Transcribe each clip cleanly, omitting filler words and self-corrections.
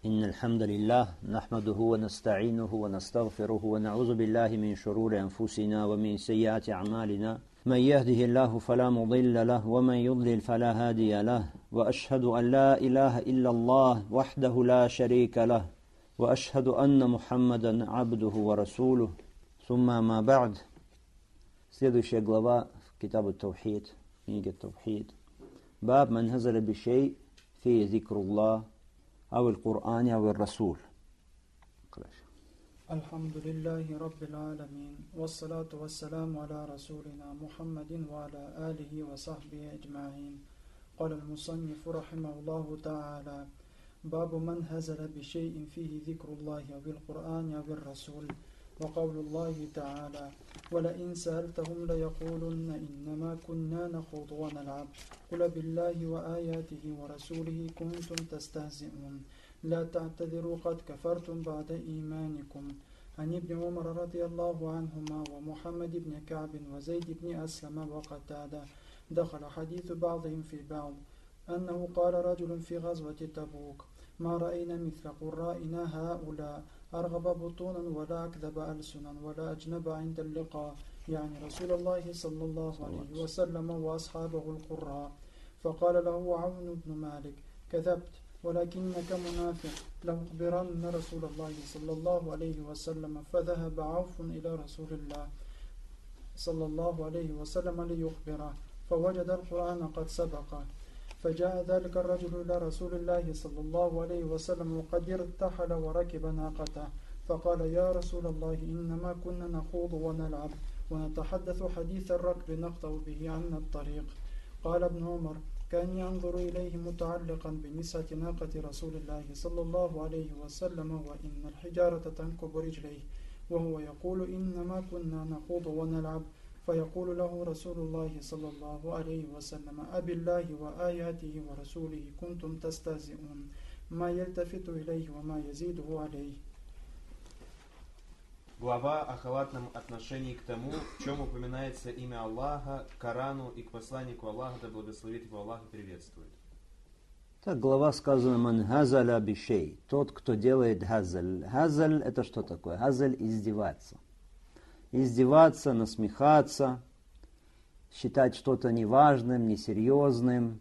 إن الحمد لله نحمده ونستعينه ونستغفره ونعوذ بالله من شرور أنفسنا ومن سيئات أعمالنا من يهده الله فلا مضل له ومن يضلل فلا هادي له وأشهد أن لا إله إلا الله وحده لا شريك له وأشهد أن محمدا عبده ورسوله ثم ما بعد. Следующая глава Китаб Таухид, книга Таухид. Баб ман хазаля бишей фи зикруллах أو القرآن أو الرسول. الحمد لله رب العالمين والصلاة والسلام على رسولنا محمد وعلى آله وصحبه أجمعين. قال المصنف رحمه الله تعالى: باب من هزل بشيء فيه ذكر الله أو القرآن أو الرسول. وقول الله تعالى: ولئن سألتهم ليقولن إنما كنا نخوض ونلعب قل بالله وآياته ورسوله كنتم تستهزئون لا تعتذروا قد كفرتم بعد إيمانكم. عن ابن عمر رضي الله عنهما ومحمد بن كعب وزيد بن أسلم وقتادة دخل حديث بعضهم في بعض أنه قال رجل في غزوة تبوك: ما رأينا مثل قرائنا هؤلاء أرغب بطونا ولا أكذب ألسنا ولا أجنب عند اللقاء، يعني رسول الله صلى الله عليه وسلم وأصحابه القراء. فقال له عون بن مالك: كذبت ولكنك منافق، لأخبرن رسول الله صلى الله عليه وسلم. فذهب عوف إلى رسول الله صلى الله عليه وسلم ليخبره فوجد القرآن قد سبقه. فجاء ذلك الرجل إلى رسول الله صلى الله عليه وسلم وقد ارتحل وركب ناقته، فقال: يا رسول الله إنما كنا نخوض ونلعب ونتحدث حديث الركب نقطع به عنا الطريق. قال ابن عمر: كان ينظر إليه متعلقا بنسعة ناقة رسول الله صلى الله عليه وسلم وإن الحجارة تنكب رجليه وهو يقول إنما كنا نخوض ونلعب، فيقول له رسول الله صلى الله عليه وسلم: أبي الله وآياته ورسوله كنتم تستهزئون، ما يلتفت إليه وما يزيده عليه. Глава о халатном отношении к тому, в чем упоминается имя Аллаха, к Корану и к посланнику Аллаха, да благословит его Аллах и приветствует. Так, глава сказана «Ман хазаля бишей», тот, кто делает хазаль. Хазаль – это что такое? Хазаль – издеваться. Издеваться, насмехаться, считать что-то неважным, несерьезным.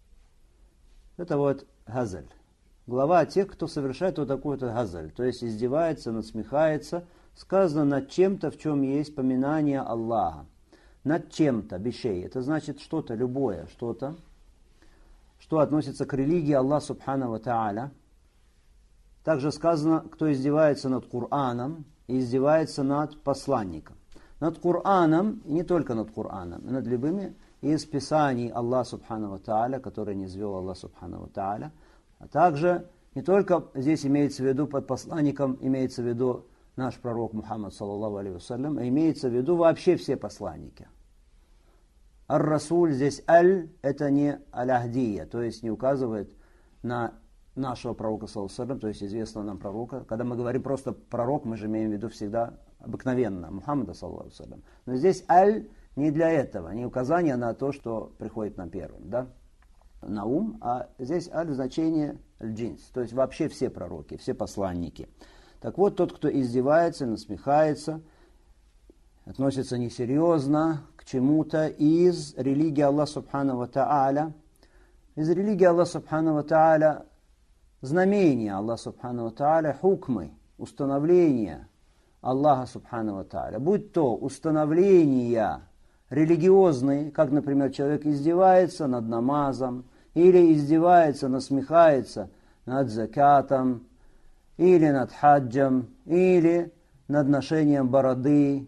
Это вот хазаль. Глава о тех, кто совершает вот такой-то хазаль, то есть издевается, насмехается, сказано над чем-то, в чем есть поминание Аллаха. Над чем-то, бишей, это значит что-то, любое, что-то, что относится к религии Аллаха Субхану ва Тааля. Также сказано, кто издевается над Кораном и издевается над посланником. Над Кораном, и не только над Кораном, и над любыми из писаний Аллаха Субхану ва Тааля, которые низвел Аллах Субхану ва Тааля. А также не только здесь имеется в виду под посланником, имеется в виду наш пророк Мухаммад, саллаллаху алейхи вассалям, а имеется в виду вообще все посланники. Ар-Расуль здесь аль, это не аль-Ахдия, то есть не указывает на нашего пророка, саллаллаху алейхи вассалям, то есть известного нам пророка. Когда мы говорим просто пророк, мы же имеем в виду всегда обыкновенно Мухаммада, саллаллаху алейхи вассалям. Но здесь аль не для этого, не указание на то, что приходит нам первым, да? На ум, а здесь аль значение аль-джинс, то есть вообще все пророки, все посланники. Так вот, тот, кто издевается, насмехается, относится несерьезно к чему-то из религии Аллаха Субхану ва Тааля, из религии Аллаха Субхану ва Тааля, знамения Аллаха Субхану ва Тааля, хукмы, установления Аллаха Субхану ва Тааля, будь то установления религиозные, как, например, человек издевается над намазом, или издевается, насмехается над закатом, или над хаджем, или над ношением бороды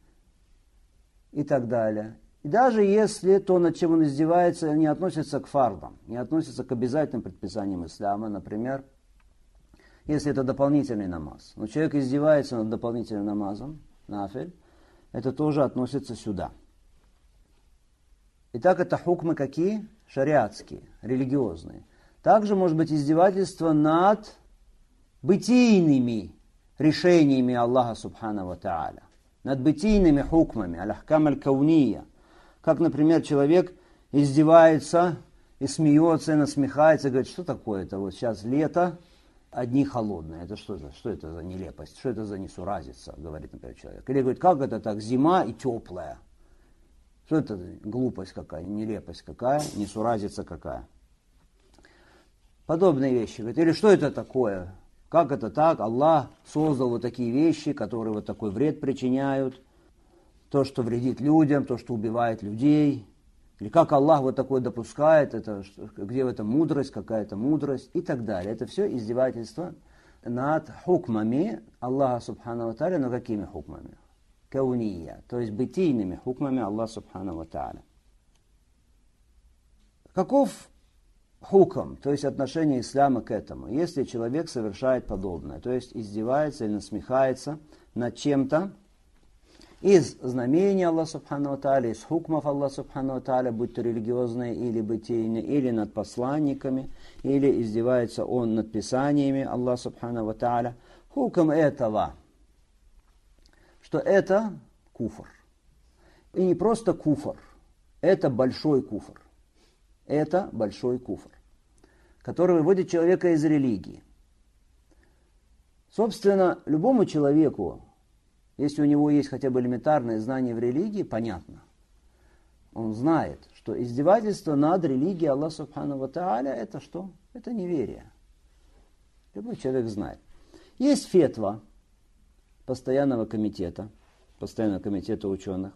и так далее. И даже если то, над чем он издевается, не относится к фардам, не относится к обязательным предписаниям ислама, например, если это дополнительный намаз. Но человек издевается над дополнительным намазом, нафиль, это тоже относится сюда. Итак, это хукмы какие? Шариатские, религиозные. Также может быть издевательство над бытийными решениями Аллаха Субхану ва Тааля, над бытийными хукмами, аль-ахкам аль-кауния. Как, например, человек издевается и смеется, и насмехается, и говорит, что такое-то, вот сейчас лето, одни холодные. Это что это за нелепость? Что это за несуразица, говорит, например, человек. Или говорит, как это так, зима и теплая? Что это за глупость какая, нелепость какая, несуразица какая? Подобные вещи. Говорит, или что это такое? Как это так? Аллах создал вот такие вещи, которые вот такой вред причиняют. То, что вредит людям, то, что убивает людей. Или как Аллах вот такое допускает, это, где в этом мудрость, какая-то мудрость и так далее. Это все издевательство над хукмами Аллаха Субхану ва Тааля, но какими хукмами? Кауния, то есть бытийными хукмами Аллаха Субхану ва Тааля. Каков хукм, то есть отношение ислама к этому, если человек совершает подобное, то есть издевается или насмехается над чем-то из знамений Аллаха Субхану ва Тааля, из хукмов Аллаха Субхану ва Тааля, будь то религиозные или бытийные, или над посланниками, или издевается он над писаниями Аллаха Субхану ва Тааля, хукм этого, что это куфр. И не просто куфр, это большой куфр. Это большой куфр, который выводит человека из религии. Собственно, любому человеку, если у него есть хотя бы элементарное знание в религии, понятно. Он знает, что издевательство над религией Аллаха Субхану ва Тааля это что? Это неверие. Любой человек знает. Есть фетва постоянного комитета ученых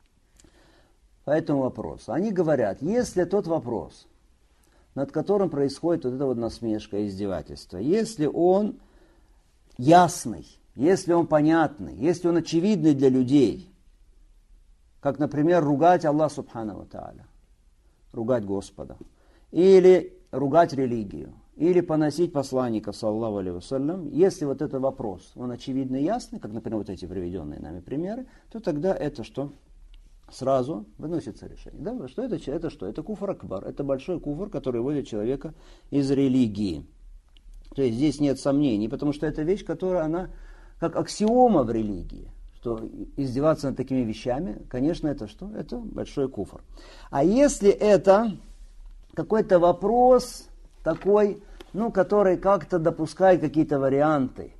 по этому вопросу. Они говорят, если тот вопрос, над которым происходит вот эта вот насмешка и издевательство, если он ясный, если он понятный, если он очевидный для людей, как, например, ругать Аллаха Субхану ва Тааля, ругать Господа, или ругать религию, или поносить посланника, саллаллаху алейхи вассалям, если вот этот вопрос, он очевидно ясный, как, например, вот эти приведенные нами примеры, то тогда это что? Сразу выносится решение. Да? Что это? Это что? Это куфр акбар. Это большой куфр, который выводит человека из религии. То есть здесь нет сомнений, потому что это вещь, которая она как аксиома в религии. Что издеваться над такими вещами, конечно, это что? Это большой куфр. А если это какой-то вопрос такой, который как-то допускает какие-то варианты,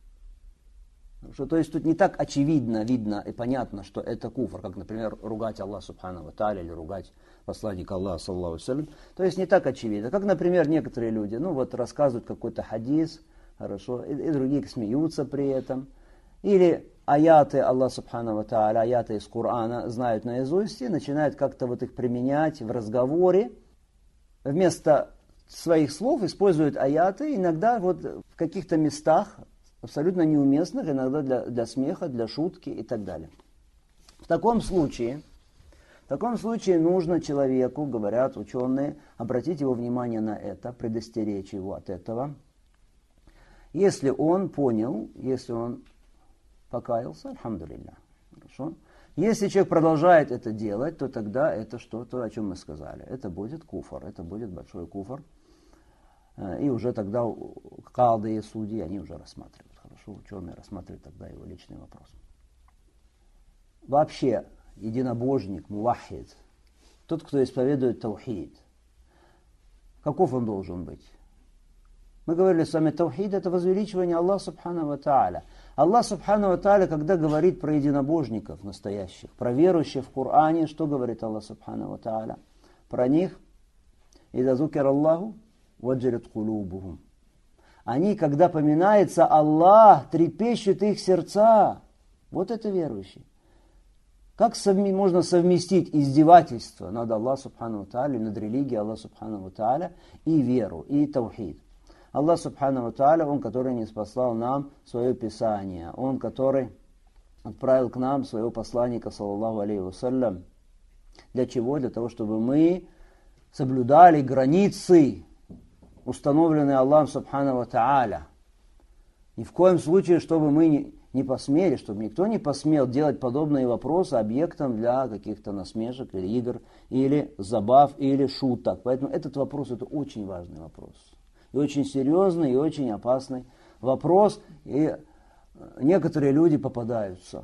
что, то есть тут не так очевидно, видно и понятно, что это куфр, как, например, ругать Аллаха Субхану ва Тааля или ругать посланника Аллаха, саллаллаху алейхи вассалям. То есть не так очевидно. Как, например, некоторые люди, рассказывают какой-то хадис, хорошо, и другие смеются при этом. Или аяты Аллаха Субхану ва Тааля, аяты из Корана знают наизусть и начинают как-то вот их применять в разговоре. Вместо своих слов используют аяты, иногда вот в каких-то местах, абсолютно неуместных, иногда для смеха, для шутки и так далее. В таком случае нужно человеку, говорят ученые, обратить его внимание на это, предостеречь его от этого. Если он понял, если он покаялся, альхамдулилля, хорошо. Если человек продолжает это делать, то тогда это что-то, о чем мы сказали. Это будет куфр, это будет большой куфр. И уже тогда кады и судьи, они уже рассматривают. Хорошо, ученые рассматривают тогда его личный вопрос. Вообще, единобожник, мувахид, тот, кто исповедует таухид, каков он должен быть? Мы говорили с вами, таухид это возвеличивание Аллаха Субхану ва Тааля. Аллах Субхану ва Тааля, когда говорит про единобожников настоящих, про верующих в Коране, что говорит Аллах Субхану ва Тааля? Про них, «Иза зукир Аллаху, ваджалят кулубухум». Они, когда поминается Аллах, трепещут их сердца. Вот это верующие. Как можно совместить издевательство над Аллахом Субхану ва Тааля, над религией Аллаха Субхану ва Тааля и веру, и таухид? Аллах Субхану ва Тааля, Он, который ниспослал нам свое Писание, Он, который отправил к нам своего посланника, саллаллаху алейхи вассалям. Для чего? Для того, чтобы мы соблюдали границы, установленные Аллахом Субхану ва Тааля. Ни в коем случае, чтобы мы не посмели, чтобы никто не посмел делать подобные вопросы объектом для каких-то насмешек или игр, или забав, или шуток. Поэтому этот вопрос, это очень важный вопрос. И очень серьезный, и очень опасный вопрос. И некоторые люди попадаются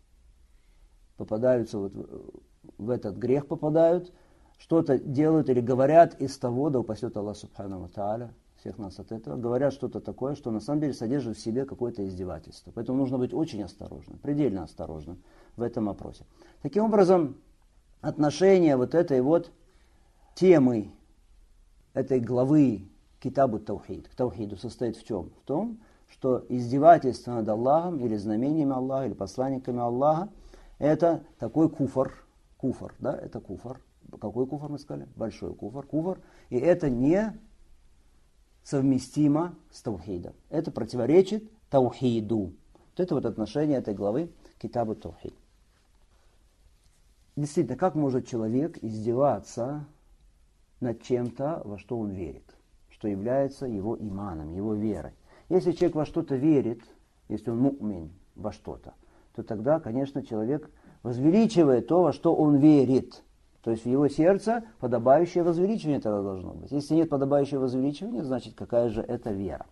вот в этот грех попадают, что-то делают или говорят из того, да упасет Аллах Субхану ва Тааля, всех нас от этого, говорят что-то такое, что на самом деле содержит в себе какое-то издевательство. Поэтому нужно быть очень осторожным, предельно осторожным в этом вопросе. Таким образом, отношение вот этой вот темы, этой главы Китабу Таухид к Таухиду состоит в чем? В том, что издевательство над Аллахом или знамениями Аллаха, или посланниками Аллаха, это такой куфр, да, это куфр. Какой куфр мы сказали? Большой куфр. И это не совместимо с таухидом. Это противоречит таухиду. Вот это вот отношение этой главы к Китабу Таухид. Действительно, как может человек издеваться над чем-то, во что он верит, что является его иманом, его верой? Если человек во что-то верит, если он му'мин во что-то, то тогда, конечно, человек возвеличивает то, во что он верит. То есть в его сердце подобающее возвеличивание тогда должно быть. Если нет подобающего возвеличивания, значит, какая же это вера?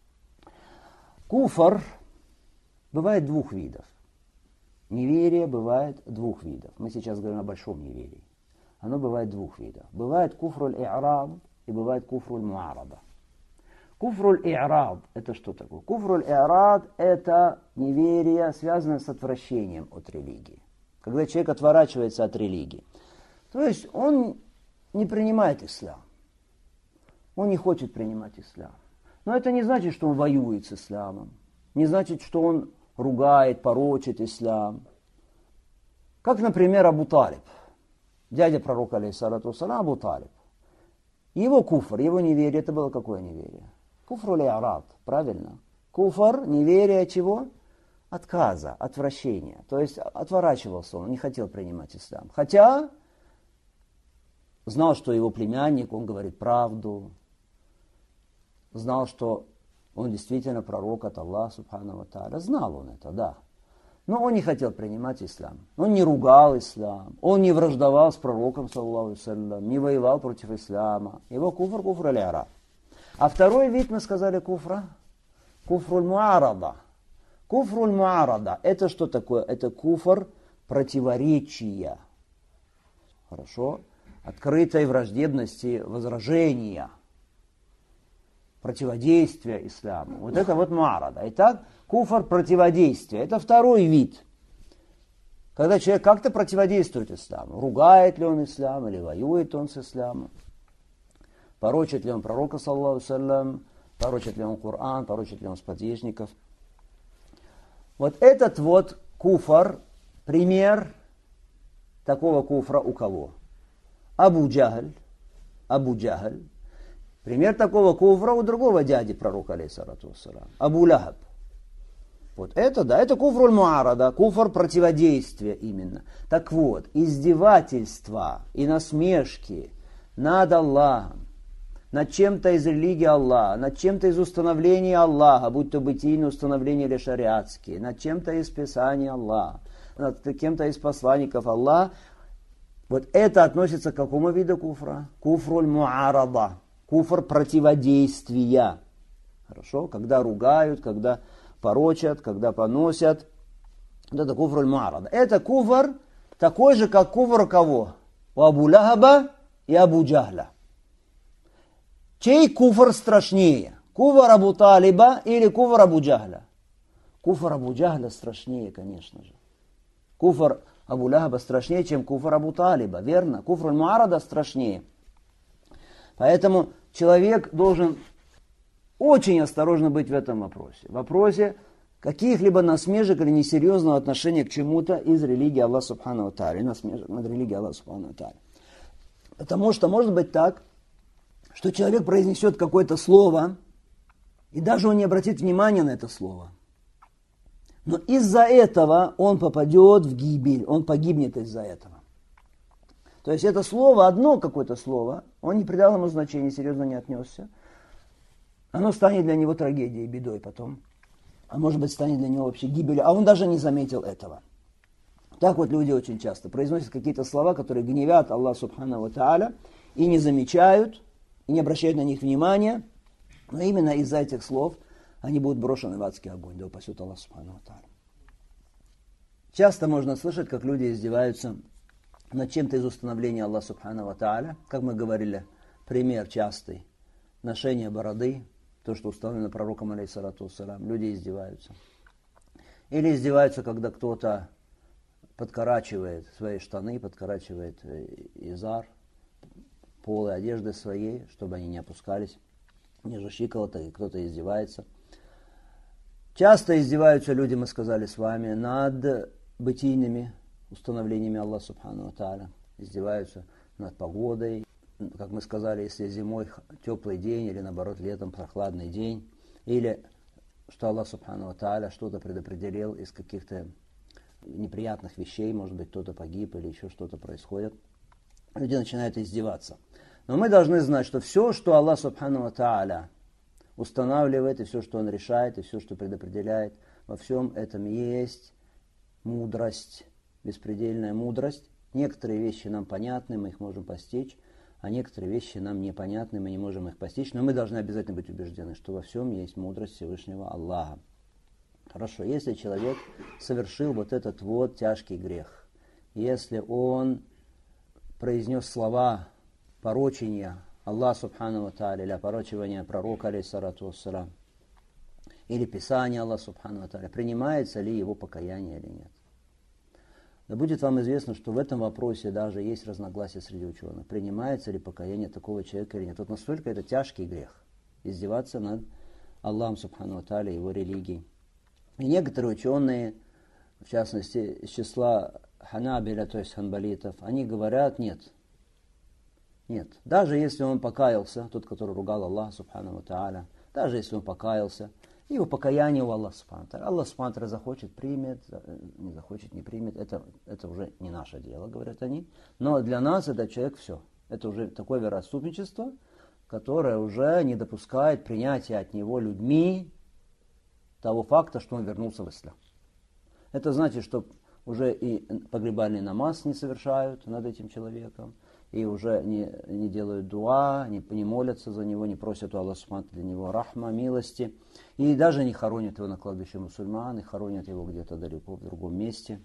Куфр бывает двух видов. Неверие бывает двух видов. Мы сейчас говорим о большом неверии. Оно бывает двух видов. Бывает куфруль и'раб и бывает куфруль муарада. Куфруль и'раб – это что такое? Куфруль и'раб – это неверие, связанное с отвращением от религии. Когда человек отворачивается от религии. То есть он не принимает ислам. Он не хочет принимать ислам. Но это не значит, что он воюет с исламом. Не значит, что он ругает, порочит ислам. Как, например, Абу Талиб. Дядя пророка, алейхиссалату вассалям, Абу Талиб. Его куфр, его неверие, это было какое неверие? Куфру ли'арад, правильно? Куфр, неверие чего? Отказа, отвращения. То есть отворачивался он не хотел принимать ислам. Хотя знал, что его племянник, он говорит правду. Знал, что он действительно пророк от Аллаха, субхану ва тааля. Знал он это, да. Но он не хотел принимать ислам. Он не ругал ислам. Он не враждовал с пророком, саллаллаху алейхи ва саллям, не воевал против ислама. Его куфр аль-и'раб. А второй вид, мы сказали, куфра, куфруль муарада. Куфруль муарада. Это что такое? Это куфр противоречия. Хорошо? Открытой враждебности, возражения, противодействия исламу. Вот это вот муарада. Итак, куфр противодействия. Это второй вид. Когда человек как-то противодействует исламу. Ругает ли он ислам или воюет он с исламом. Порочит ли он пророка, саллаллаху алейхи ва саллям, порочит ли он Коран, порочит ли он сподвижников. Вот этот вот куфр, пример такого куфра у кого? Абу Джахль. Пример такого куфра у другого дяди пророка, алейхиссалату вассалям, Абу Лахаб. Вот это, да, это куфруль муарада, куфр противодействия именно. Так вот, издевательства и насмешки над Аллахом, над чем-то из религии Аллаха, над чем-то из установлений Аллаха, будь то бытийные установления или шариатские, над чем-то из Писания Аллаха, над кем-то из посланников Аллаха, вот это относится к какому виду куфра? Куфруль муарада, куфр противодействия. Хорошо? Когда ругают, когда порочат, когда поносят. Вот это куфруль муарада. Это куфр такой же, как куфр у кого? У Абу Лахаба и Абу Джахля. Чей куфр страшнее? Куфр Абу Талиба или куфр Абу Джахля? Куфр Абу Джахля страшнее, конечно же. Куфр Абу Лахаба страшнее, чем куфр Абу Талиба, верно? Куфр муарада страшнее. Поэтому человек должен очень осторожно быть в этом вопросе. В вопросе каких-либо насмешек или несерьезного отношения к чему-то из религии Аллаха субхану ва тааля, насмешек над религией Аллаха субхану ва тааля. Потому что может быть так, что человек произнесет какое-то слово, и даже он не обратит внимания на это слово. Но из-за этого он попадет в гибель, он погибнет из-за этого. То есть это слово, одно какое-то слово, он не придал ему значения, серьезно не отнесся. Оно станет для него трагедией, бедой потом. А может быть, станет для него вообще гибелью, а он даже не заметил этого. Так вот люди очень часто произносят какие-то слова, которые гневят Аллаха субхану ва тааля, и не замечают, и не обращают на них внимания, но именно из-за этих слов они будут брошены в адский огонь, да упасет Аллах субхану ва тааля. Часто можно слышать, как люди издеваются над чем-то из установления Аллаха субхану ва тааля, как мы говорили, пример частый, ношение бороды, то, что установлено пророком, алейхиссалату вассалям, люди издеваются. Или издеваются, когда кто-то подкорачивает свои штаны, подкорачивает изар, полы одежды своей, чтобы они не опускались ниже щиколоток, и кто-то издевается. Часто издеваются люди, мы сказали с вами, над бытийными установлениями Аллаха Субхану ва Тааля. Издеваются над погодой. Как мы сказали, если зимой теплый день, или наоборот летом прохладный день, или что Аллах Субхану ва Тааля что-то предопределил из каких-то неприятных вещей, может быть, кто-то погиб или еще что-то происходит, люди начинают издеваться. Но мы должны знать, что все, что Аллах Субхану ва Тааля устанавливает, и все, что Он решает, и все, что предопределяет, во всем этом есть мудрость, беспредельная мудрость. Некоторые вещи нам понятны, мы их можем постичь, а некоторые вещи нам непонятны, мы не можем их постичь, но мы должны обязательно быть убеждены, что во всем есть мудрость Всевышнего Аллаха. Хорошо, если человек совершил вот этот вот тяжкий грех, если он произнес слова порочения Аллаха Субхану ва Тааля, или опорочивания пророка, алейхиссалату вассалям, или писания Аллаха Субхану ва Тааля, принимается ли его покаяние или нет. Да будет вам известно, что в этом вопросе даже есть разногласия среди ученых. Принимается ли покаяние такого человека или нет. Вот настолько это тяжкий грех. Издеваться над Аллахом Субхану ва Тааля, его религией. И некоторые ученые, в частности, из числа ханабиля, то есть ханбалитов, они говорят, нет. Нет. Даже если он покаялся, тот, который ругал Аллаха Субхану ва Тааля, даже если он покаялся, его покаяние у Аллаха Субхану ва Тааля. Аллах Субхану ва Тааля захочет, примет, не захочет, не примет. Это уже не наше дело, говорят они. Но для нас этот человек все. Это уже такое вероотступничество, которое уже не допускает принятия от него людьми того факта, что он вернулся в ислам. Это значит, что уже и погребальный намаз не совершают над этим человеком, и уже не делают дуа, не молятся за него, не просят у Аллаха Субхану для него рахма, милости, и даже не хоронят его на кладбище мусульман, и хоронят его где-то далеко в другом месте.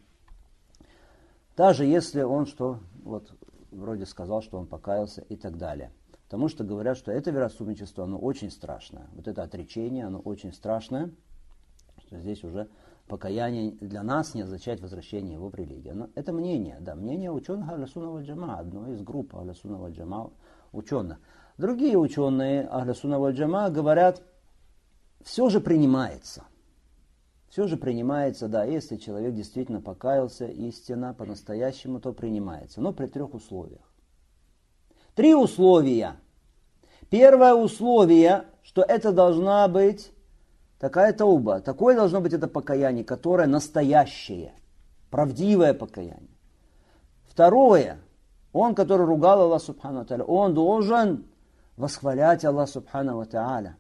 Даже если он вроде сказал, что он покаялся и так далее. Потому что говорят, что это вероотступничество, оно очень страшное. Вот это отречение, оно очень страшное, что здесь уже покаяние для нас не означает возвращение его в религию. Но это мнение, да, мнение ученых Ахля Сунна валь Джамаа, одной из групп Ахля Сунна валь Джамаа ученых. Другие ученые Ахля Сунна валь Джамаа говорят, все же принимается. Все же принимается, да, если человек действительно покаялся истинно, по-настоящему, то принимается. Но при 3 условиях. 3 условия. Первое условие, что это должна быть такая тауба, такое должно быть это покаяние, которое настоящее, правдивое покаяние. Второе, он, который ругал Аллаха Субхану ва Тааля, он должен восхвалять Аллаха Субхану ва Тааля.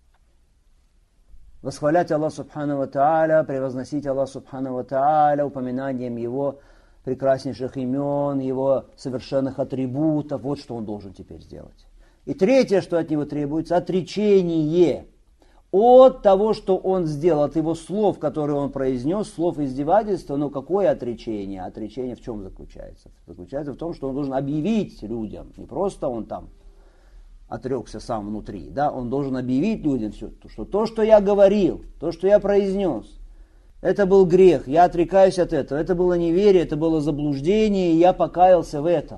Восхвалять Аллаха Субхану ва Тааля, превозносить Аллаха Субхану ва Тааля упоминанием Его прекраснейших имен, Его совершенных атрибутов. Вот что он должен теперь сделать. И третье, что от него требуется, отречение от того, что он сделал, от его слов, которые он произнес, слов издевательства. Но какое отречение? Отречение в чем заключается? Заключается в том, что он должен объявить людям, не просто он там отрекся сам внутри, да, он должен объявить людям все, что то, что я говорил, то, что я произнес, это был грех, я отрекаюсь от этого, это было неверие, это было заблуждение, и я покаялся в этом.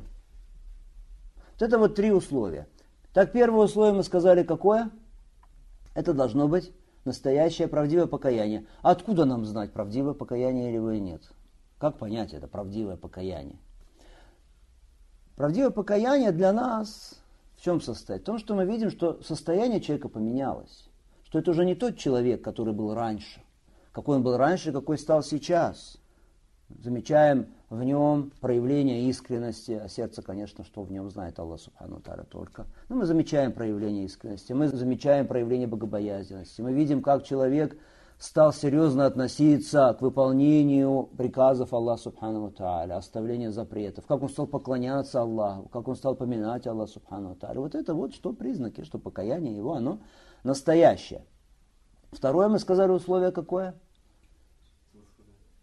Вот это вот 3 условия. Так, первое условие мы сказали какое? Это должно быть настоящее правдивое покаяние. А откуда нам знать, правдивое покаяние или нет? Как понять это правдивое покаяние? Правдивое покаяние для нас в чем состоит? В том, что мы видим, что состояние человека поменялось. Что это уже не тот человек, который был раньше. Какой он был раньше, какой стал сейчас. Замечаем в нем проявление искренности, а сердце, конечно, что в нем знает Аллах Субхану ва Тааля только. Но мы замечаем проявление искренности, мы замечаем проявление богобоязненности. Мы видим, как человек стал серьезно относиться к выполнению приказов Аллаха Субхану ва Тааля, оставлению запретов, как он стал поклоняться Аллаху, как он стал поминать Аллаха Субхану ва Тааля. Вот это вот что признаки, что покаяние его, оно настоящее. Второе, мы сказали, условие какое?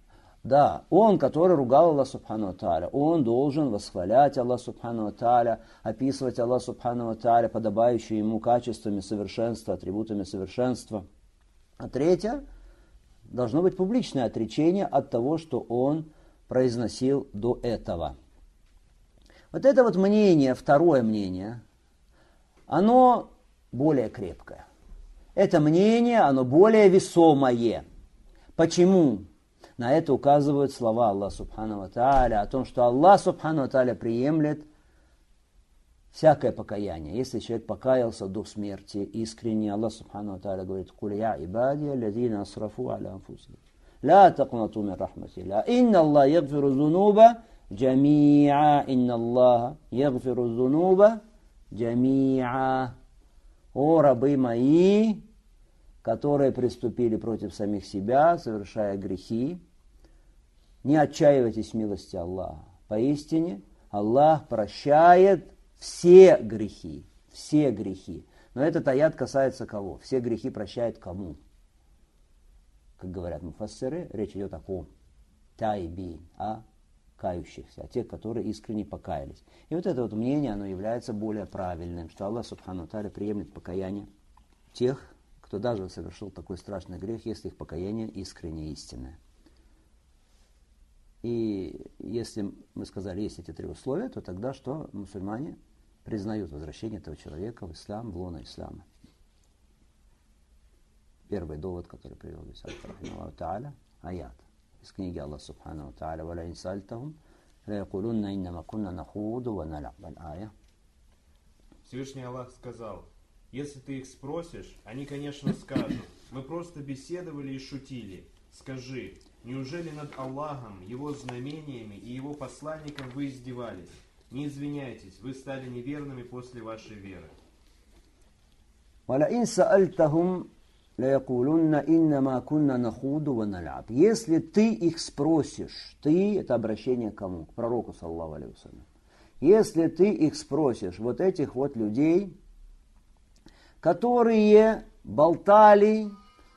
Да, он, который ругал Аллах Субхану ва Тааля, он должен восхвалять Аллах Субхану ва Тааля, описывать Аллах Субхану ва Тааля подобающими ему качествами совершенства, атрибутами совершенства. А третье, должно быть публичное отречение от того, что он произносил до этого. Вот это вот мнение, второе мнение, оно более крепкое. Это мнение, оно более весомое. Почему? На это указывают слова Аллаха Субхану ва Тааля о том, что Аллах Субхану ва Тааля приемлет всякое покаяние. Если человек покаялся до смерти искренне, Аллах Субхану ва Тааля говорит: «Куль я ибади аллазина асрафу аля анфусихим, ла тaqнату мин рахматиллах, инна Аллах ягфиру зунуба джамиа, инна Аллах ягфиру зунуба джамиа». О рабы мои, которые приступили против самих себя, совершая грехи, не отчаивайтесь в милости Аллаха. Поистине, Аллах прощает все грехи. Все грехи. Но этот аят касается кого? Все грехи прощает кому? Как говорят муфассиры, речь идет о ком? Тайбин, о кающихся, о тех, которые искренне покаялись. И вот это вот мнение, оно является более правильным, что Аллах Субхану ва Тааля приемлет покаяние тех, кто даже совершил такой страшный грех, если их покаяние искренне истинное. И если мы сказали, есть эти три условия, то тогда что мусульмане признают возвращение этого человека в ислам, в лоно ислама. Первый довод, который привел Аллах Тааля, аят из книги Аллах Субхану ва Тааля: «Ва ла ин сальтахум ла якулунна иннама кунна нахуду ва нал'аб». Аль-ая. Всевышний Аллах сказал: если ты их спросишь, они, конечно, скажут: мы просто беседовали и шутили. Скажи, неужели над Аллахом, Его знамениями и Его посланником вы издевались? Не извиняйтесь, вы стали неверными после вашей веры. وَلَئِنْ سَأَلْتَهُمْ لَيَقُولُنَّ إِنَّمَا كُنَّا نَخُوضُ وَنَلْعَبُ. Если ты их спросишь, ты, это обращение к кому? К пророку, саллаллаху алейхи ва саллям. Если ты их спросишь, вот этих вот людей, которые болтали,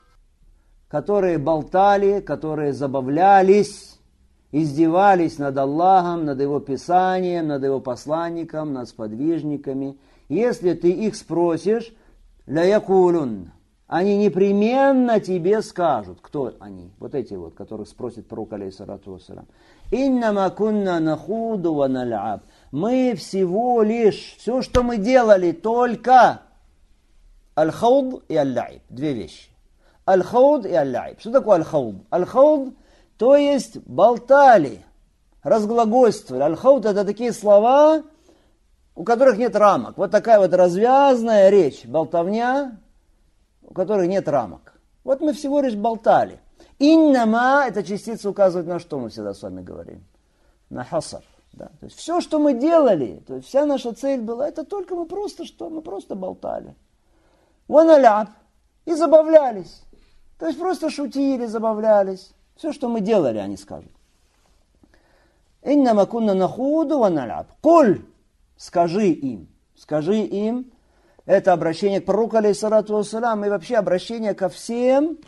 которые забавлялись, издевались над Аллахом, над Его Писанием, над Его посланником, над сподвижниками. Если ты их спросишь, ля якулун, они непременно тебе скажут. Кто они? Вот эти вот, которых спросит пророк, алейхиссалату вассалям. Иннама кунна нахуду ва нал'аб. Мы всего лишь, все, что мы делали, только аль-хауд и аль-лаиб. Две вещи. Аль-хауд и аль-лаиб. Что такое аль-хауд? Аль-хауд, то есть болтали, разглагольствовали. Аль-хауд — это такие слова, у которых нет рамок. Вот такая вот развязная речь, болтовня, у которых нет рамок. Вот мы всего лишь болтали. Иннама, эта частица указывает на что мы всегда с вами говорим? На хасар. Да? То есть все, что мы делали, то есть вся наша цель была, это только мы просто болтали. Ваналяб. И забавлялись. То есть просто шутили, забавлялись. Все, что мы делали, они скажут. Иннама кунна нахуду ваналяб. Куль. Скажи им. Это обращение к пророку, алейхиссалату вассалям, и вообще обращение ко всем,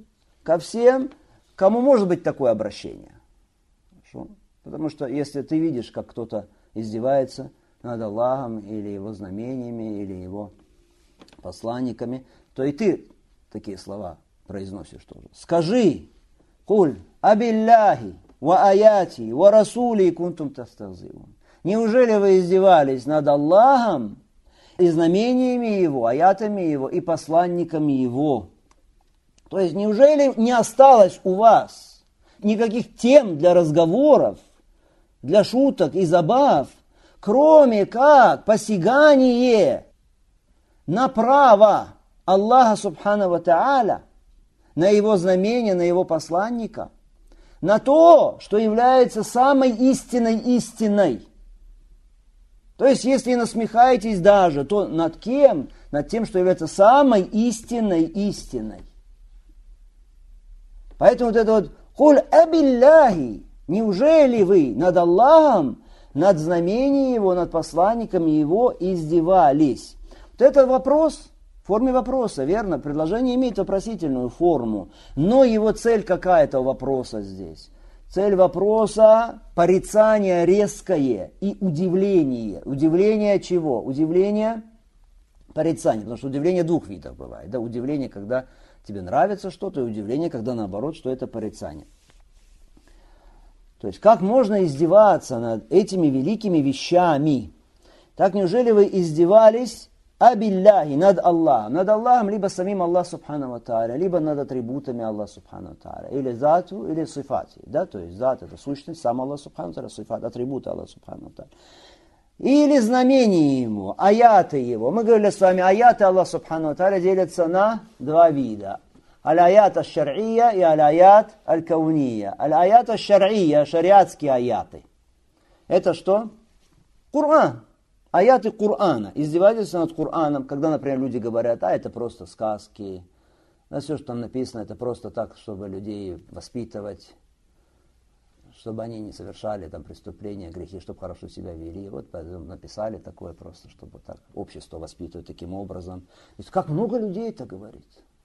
кому может быть такое обращение. Хорошо? Потому что если ты видишь, как кто-то издевается над Аллахом, или его знамениями, или его посланниками, то и ты такие слова произносишь тоже. Скажи, куль абилляхи ва аяти ва расули кунтум тастахзиун. Неужели вы издевались над Аллахом и знамениями Его, аятами Его и посланниками Его? То есть неужели не осталось у вас никаких тем для разговоров, для шуток и забав, кроме как посягание на право Аллаха Субхану ва Тааля, на Его знамения, на Его посланника, на то, что является самой истиной. То есть, если насмехаетесь даже, то над кем? Над тем, что является самой истиной. Поэтому вот это вот «Куль абилляхи», неужели вы над Аллахом, над знамением Его, над посланниками Его издевались? Вот это вопрос в форме вопроса, верно? Предложение имеет вопросительную форму. Но его цель какая этого вопроса здесь? Цель вопроса – порицание резкое и удивление. Удивление чего? Удивление порицание. Потому что удивление двух видов бывает. Да? Удивление, когда тебе нравится что-то, и удивление, когда наоборот, что это порицание. То есть, как можно издеваться над этими великими вещами? Так неужели вы издевались абилляхи, над Аллахом? Над Аллахом, либо самим Аллах Субхану ва Тааля, либо над атрибутами Аллаха Субхану ва Тааля. Или зату, или сифати. Да? То есть, зат это сущность, сам Аллах Субхану ва Тааля, сифат, атрибуты Аллаха Субхану ва Тааля. Или знамения Ему, аяты Его. Мы говорили с вами, аяты Аллаха Субхану ва Тааля делятся на два вида. Аль-аят аш-шар'ия и аль-аят аль-кауния. Аль-аят аш-шар'ия, шариатские аяты. Это что? Коран. Аяты Корана. Издевательство над Кораном, когда, например, люди говорят, это просто сказки. Да, все, что там написано, это просто так, чтобы людей воспитывать, чтобы они не совершали там преступления, грехи, чтобы хорошо себя вели. Вот поэтому написали такое просто, чтобы так общество воспитывать таким образом. То есть, как много людей это говорит.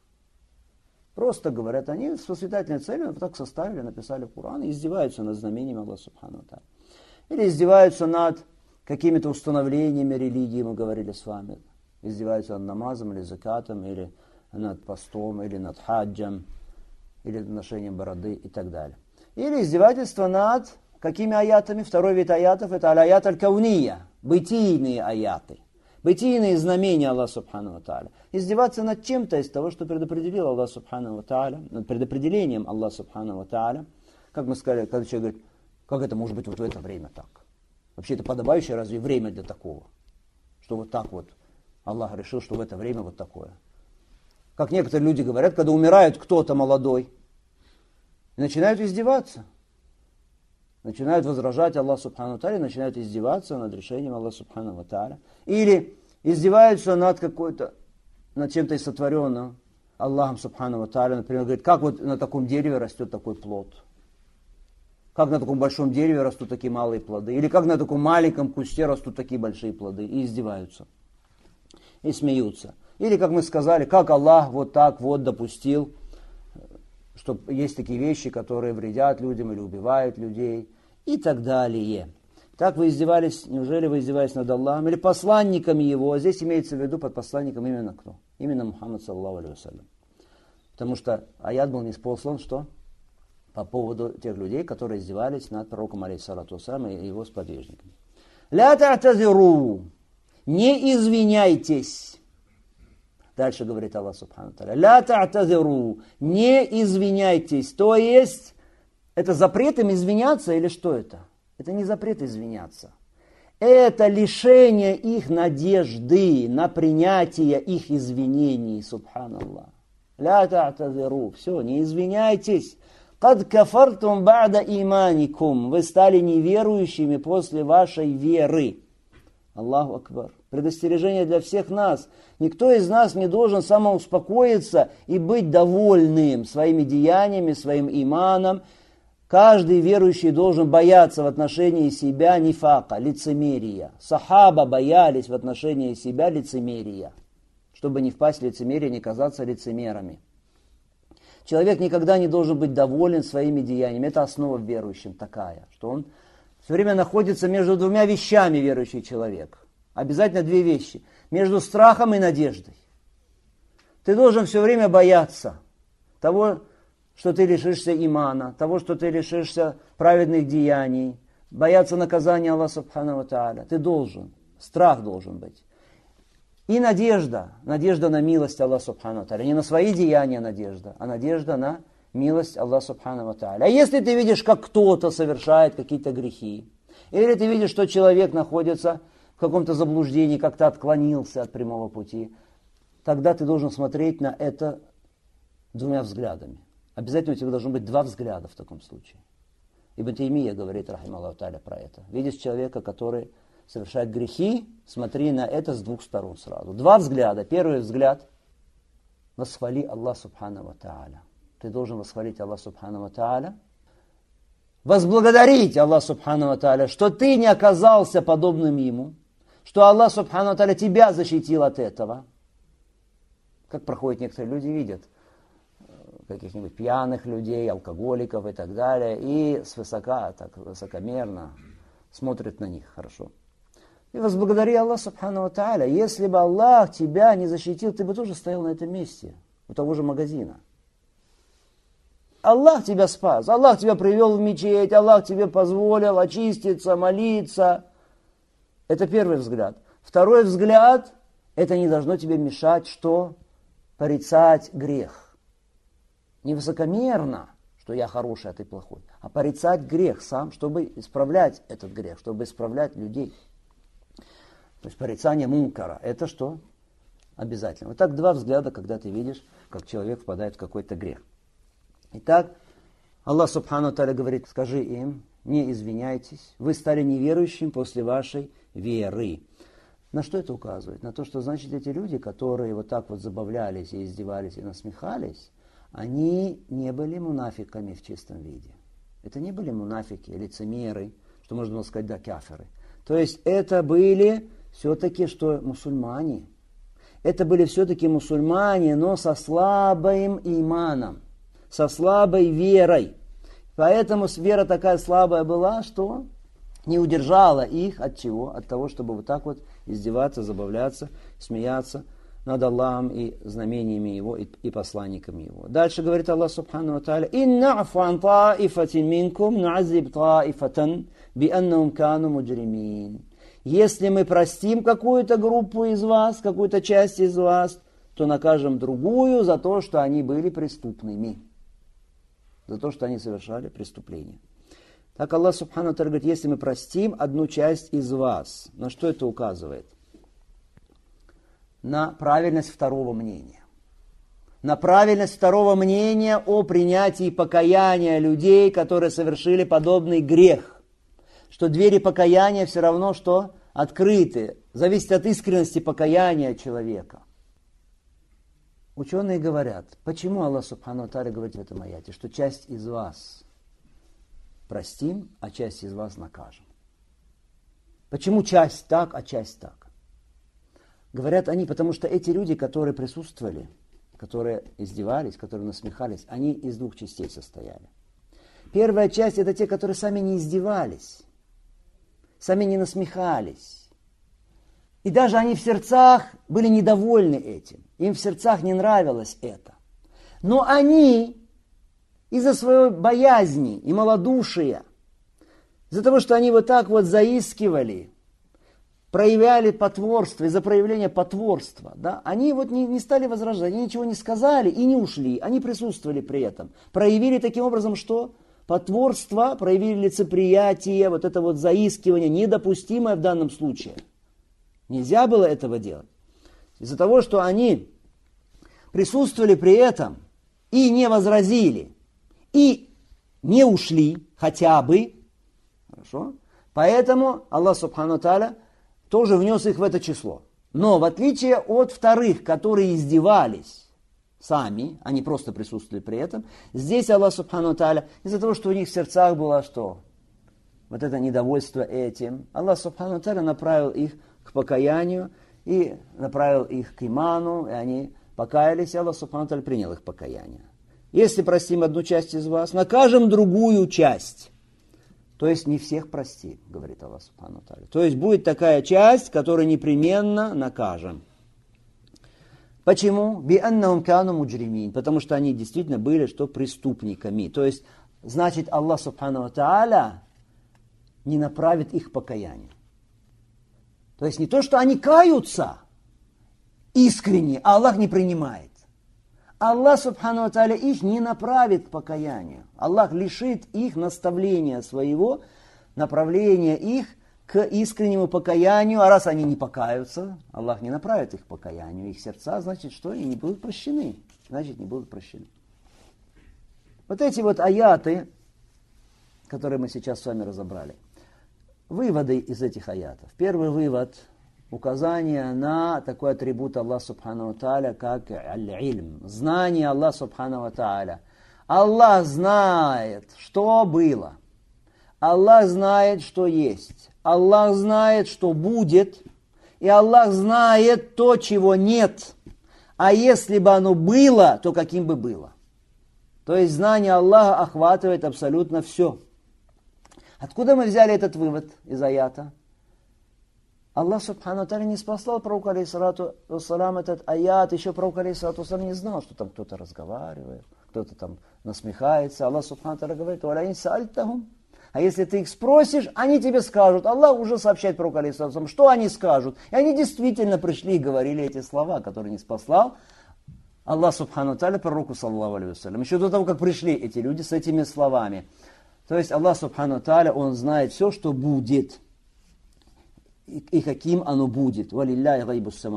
Просто говорят, они с воспитательной целью так составили, написали Коран и издеваются над знамениями Аллаха Субхану ва Тааля. Или издеваются над какими-то установлениями религии, мы говорили с вами. Издеваются над намазом или закатом, или над постом, или над хаджем, или над ношением бороды и так далее. Или издевательство над какими аятами? Второй вид аятов это аль-аят аль-кауния, бытийные аяты. Бытийные знамения Аллаха Субхану ва Тааля. Издеваться над чем-то из того, что предопределил Аллах Субхану ва Тааля, над предопределением Аллаха Субхану ва Тааля. Как мы сказали, когда человек говорит, как это может быть вот в это время так? Вообще это подобающее разве время для такого? Что вот так вот Аллах решил, что в это время вот такое. Как некоторые люди говорят, когда умирает кто-то молодой, и начинают издеваться. Начинают возражать Аллаху Субхану ва Тааля, начинают издеваться над решением Аллаха Субхану ва Тааля. Или издеваются над чем-то сотворенным Аллахом Субхану ва Тааля. Например, говорит, как вот на таком дереве растет такой плод? Как на таком большом дереве растут такие малые плоды? Или как на таком маленьком кусте растут такие большие плоды? И издеваются. И смеются. Или, как мы сказали, как Аллах вот так вот допустил, что есть такие вещи, которые вредят людям или убивают людей. И так далее. Так вы издевались, неужели вы издевались над Аллахом или посланниками Его? Здесь имеется в виду под посланником именно кто? Именно Мухаммад саллаллаху алейхи вассалям. Потому что аят был ниспослан, что? По поводу тех людей, которые издевались над пророком алейхиссалату вассалям и его сподвижниками. Ля та'тазиру, не извиняйтесь. Дальше говорит Аллах Субхану ва Тааля. Ля та'тазиру, не извиняйтесь. То есть, это запрет им извиняться или что это? Это не запрет извиняться. Это лишение их надежды на принятие их извинений. Субханаллах. Ля та'тазиру. Все, не извиняйтесь. Кад кафартум ба'да иманикум. Вы стали неверующими после вашей веры. Аллаху Акбар. Предостережение для всех нас. Никто из нас не должен самоуспокоиться и быть довольным своими деяниями, своим иманом. Каждый верующий должен бояться в отношении себя нифака, лицемерия. Сахаба боялись в отношении себя лицемерия, чтобы не впасть в лицемерие, не казаться лицемерами. Человек никогда не должен быть доволен своими деяниями. Это основа верующим такая, что он все время находится между двумя вещами, верующий человек. Обязательно две вещи. Между страхом и надеждой. Ты должен все время бояться того, что ты лишишься имана, того, что ты лишишься праведных деяний, бояться наказания Аллаха Субхану ва Тааля. Ты должен. Страх должен быть. И надежда. Надежда на милость Аллаха Субхану ва Тааля. Не на свои деяния надежда, а надежда на милость Аллаха Субхану ва Тааля. А если ты видишь, как кто-то совершает какие-то грехи, или ты видишь, что человек находится в каком-то заблуждении, как-то отклонился от прямого пути, тогда ты должен смотреть на это двумя взглядами. Обязательно у тебя должно быть два взгляда в таком случае. Ибн Таймия говорит, рахималлаху тааля, про это. Видишь человека, который совершает грехи, смотри на это с двух сторон сразу. Два взгляда. Первый взгляд – восхвали Аллах Субхану ва Тааля. Ты должен восхвалить Аллах Субхану ва Тааля, возблагодарить Аллах Субхану ва Тааля, что ты не оказался подобным ему, что Аллах Субхану ва Тааля тебя защитил от этого. Как проходят некоторые люди, видят каких-нибудь пьяных людей, алкоголиков и так далее, и свысока, так высокомерно смотрит на них. Хорошо. И возблагодари Аллах Субхану ва Тааля. Если бы Аллах тебя не защитил, ты бы тоже стоял на этом месте, у того же магазина. Аллах тебя спас, Аллах тебя привел в мечеть, Аллах тебе позволил очиститься, молиться. Это первый взгляд. Второй взгляд, это не должно тебе мешать, что? Порицать грех. Не высокомерно, что я хороший, а ты плохой, а порицать грех сам, чтобы исправлять этот грех, чтобы исправлять людей. То есть порицание мункара, это что? Обязательно. Вот так два взгляда, когда ты видишь, как человек впадает в какой-то грех. Итак, Аллах Субхану Тааля говорит, скажи им, не извиняйтесь, вы стали неверующим после вашей веры. На что это указывает? На то, что значит эти люди, которые вот так вот забавлялись и издевались и насмехались, они не были мунафиками в чистом виде. Это не были мунафики, лицемеры, что можно было сказать, да, кафиры. То есть это были все-таки что мусульмане. Это были все-таки мусульмане, но со слабым иманом, со слабой верой. Поэтому вера такая слабая была, что не удержала их от чего? От того, чтобы вот так вот издеваться, забавляться, смеяться над Аллахом и знамениями Его, и посланниками Его. Дальше говорит Аллах Субхану ва Тааля: «Инна афу ан таифатин минкум нуазиб таифатан бианнахум кану муджримин». Если мы простим какую-то группу из вас, какую-то часть из вас, то накажем другую за то, что они были преступными. За то, что они совершали преступления. Так Аллах Субхану ва Тааля говорит, если мы простим одну часть из вас, на что это указывает? На правильность второго мнения. На правильность второго мнения о принятии покаяния людей, которые совершили подобный грех. Что двери покаяния все равно, что открыты. Зависит от искренности покаяния человека. Ученые говорят, почему Аллах Субхану ва Тааля говорит в этом аяте, что часть из вас простим, а часть из вас накажем. Почему часть так, а часть так? Говорят они, потому что эти люди, которые присутствовали, которые издевались, которые насмехались, они из двух частей состояли. Первая часть это те, которые сами не издевались, сами не насмехались. И даже они в сердцах были недовольны этим. Им в сердцах не нравилось это. Но они из-за своей боязни и малодушия, из-за того, что они вот так вот заискивали, проявляли потворство, из-за проявления потворства, да, они вот не стали возражать, они ничего не сказали и не ушли, они присутствовали при этом. Проявили таким образом, что? Потворство, проявили лицеприятие, вот это вот заискивание, недопустимое в данном случае. Нельзя было этого делать. Из-за того, что они присутствовали при этом и не возразили, и не ушли хотя бы, хорошо, поэтому Аллах Субхану ва Тааля тоже внес их в это число. Но в отличие от вторых, которые издевались сами, они просто присутствовали при этом, здесь Аллах Субхану ва Тааля, из-за того, что у них в сердцах было что? Вот это недовольство этим, Аллах Субхану ва Тааля направил их к покаянию и направил их к иману, и они покаялись, и Аллах Субхану ва Тааля принял их покаяние. Если простим одну часть из вас, накажем другую часть. То есть не всех прости, говорит Аллах Субхану ва Тааля. То есть будет такая часть, которую непременно накажем. Почему? Бианнахум кану муджримин. Потому что они действительно были что? Преступниками. То есть, значит, Аллах Субхану ва Тааля не направит их покаяние. То есть не то, что они каются искренне, а Аллах не принимает. Аллах Субхану ва Тааля их не направит к покаянию. Аллах лишит их наставления своего, направления их к искреннему покаянию. А раз они не покаются, Аллах не направит их к покаянию. Их сердца, значит, что? И не будут прощены. Значит, не будут прощены. Вот эти вот аяты, которые мы сейчас с вами разобрали. Выводы из этих аятов. Первый вывод – указание на такой атрибут Аллаха Субхану ва Тааля, как аль-илм, знание Аллаха Субхану ва Тааля. Аллах знает, что было. Аллах знает, что есть. Аллах знает, что будет. И Аллах знает то, чего нет. А если бы оно было, то каким бы было. То есть знание Аллаха охватывает абсолютно все. Откуда мы взяли этот вывод из аята? Аллах Субхану Тааля не спаслал пророку алейхиссалату вассалам этот аят, еще пророк алейхиссалату вассалам не знал, что там кто-то разговаривает, кто-то там насмехается. Аллах Субхану Тааля говорит: «Валяин саальтахум». А если ты их спросишь, они тебе скажут. Аллах уже сообщает пророку алейхиссалату вассалам, что они скажут. И они действительно пришли и говорили эти слова, которые не спаслал Аллах Субхану Тааля пророку саллаллаху алейхи вассалям. Еще до того, как пришли эти люди с этими словами. То есть Аллах Субхану Тааля, Он знает все, что будет. И каким оно будет. Аллаху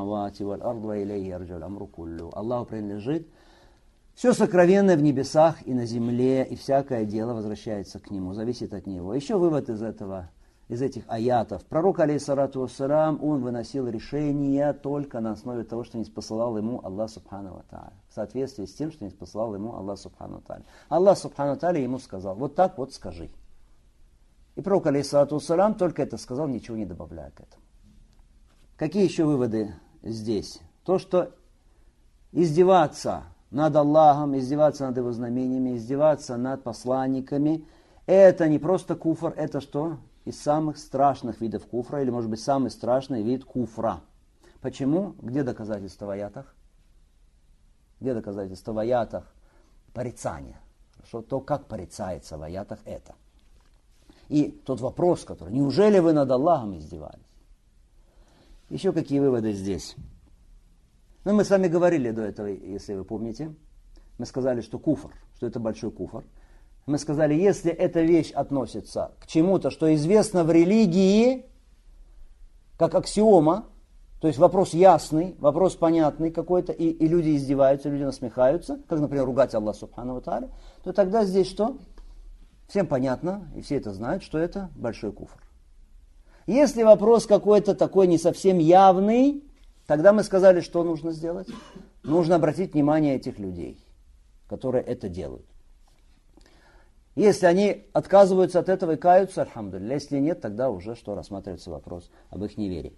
принадлежит все сокровенное в небесах и на земле, и всякое дело возвращается к Нему, зависит от Него. Еще вывод из этих аятов. Пророк, алейхиссалату вассалам, он выносил решения только на основе того, что не спосылал ему Аллах Субхану ва Тааля. В соответствии с тем, что не спосылал ему Аллах Субхану ва Тааля. Аллах Субхану ва Тааля ему сказал: вот так вот скажи. И пророк, алейхиссалату вассалам, только это сказал, ничего не добавляя к этому. Какие еще выводы здесь? То, что издеваться над Аллахом, издеваться над Его знамениями, издеваться над посланниками, это не просто куфр, это что? Из самых страшных видов куфра, или может быть самый страшный вид куфра. Почему? Где доказательства в аятах? Где доказательства в аятах? Порицание. Что то, как порицается в аятах, это. И тот вопрос, который: неужели вы над Аллахом издевались? Еще какие выводы здесь? Ну, мы с вами говорили до этого, если вы помните. Мы сказали, что куфр, что это большой куфр. Мы сказали, если эта вещь относится к чему-то, что известно в религии, как аксиома, то есть вопрос ясный, вопрос понятный какой-то, и люди издеваются, люди насмехаются, как, например, ругать Аллаха Субхану ва Тааля, то тогда здесь что? Всем понятно, и все это знают, что это большой куфр. Если вопрос какой-то такой не совсем явный, тогда мы сказали, что нужно сделать? Нужно обратить внимание этих людей, которые это делают. Если они отказываются от этого и каются, альхамдулилля. Если нет, тогда уже что, рассматривается вопрос об их неверии.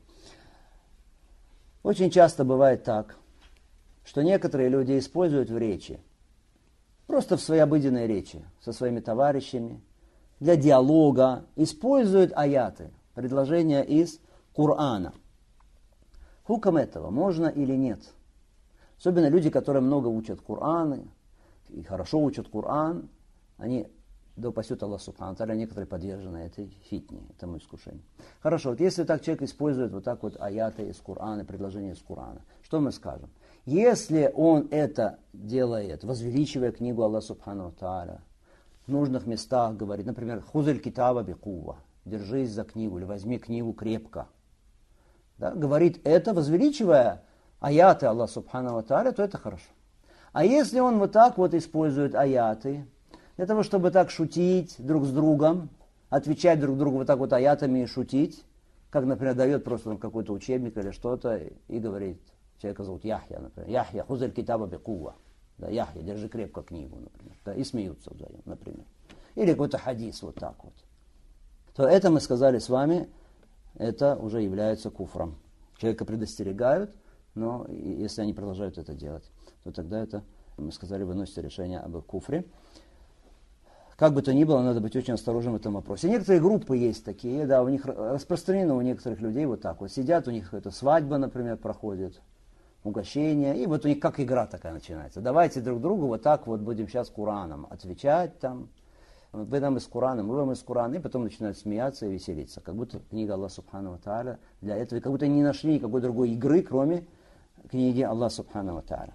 Очень часто бывает так, что некоторые люди используют в речи, просто в своей обыденной речи, со своими товарищами, для диалога, используют аяты, предложения из Корана. Хукам этого можно или нет? Особенно люди, которые много учат Коран, и хорошо учат Коран, они, да упасет Аллах Субхану Тааля, некоторые подвержены этой фитне, этому искушению. Хорошо, вот если так человек использует вот так вот аяты из Корана, предложения из Корана, что мы скажем? Если он это делает, возвеличивая книгу Аллаха Субхану Тааля, в нужных местах говорит, например, «Хузель китаба бикува», «держись за книгу» или «возьми книгу крепко», да, говорит это, возвеличивая аяты Аллаха Субхану Тааля, то это хорошо. А если он вот так вот использует аяты, для того, чтобы так шутить друг с другом, отвечать друг другу вот так вот аятами и шутить, как, например, дает просто какой-то учебник или что-то и говорит, человека зовут Яхья, например, Яхья, «Хузель китаба бикува», да, Яхья, держи крепко книгу, например, да, и смеются вдвоем, например. Или какой-то хадис вот так вот. То это мы сказали с вами, это уже является куфром. Человека предостерегают, но если они продолжают это делать, то тогда это, мы сказали, выносится решение об куфре. Как бы то ни было, надо быть очень осторожным в этом вопросе. Некоторые группы есть такие, да, у них распространено у некоторых людей вот так вот. Сидят, у них какая-то свадьба, например, проходит, угощение, и вот у них как игра такая начинается. Давайте друг другу вот так вот будем сейчас Кораном отвечать там. Вы нам из Корана, мы вам из Корана, и потом начинают смеяться и веселиться. Как будто книга Аллаха Субхану ва Тааля для этого, и как будто не нашли никакой другой игры, кроме книги Аллаха Субхану ва Тааля.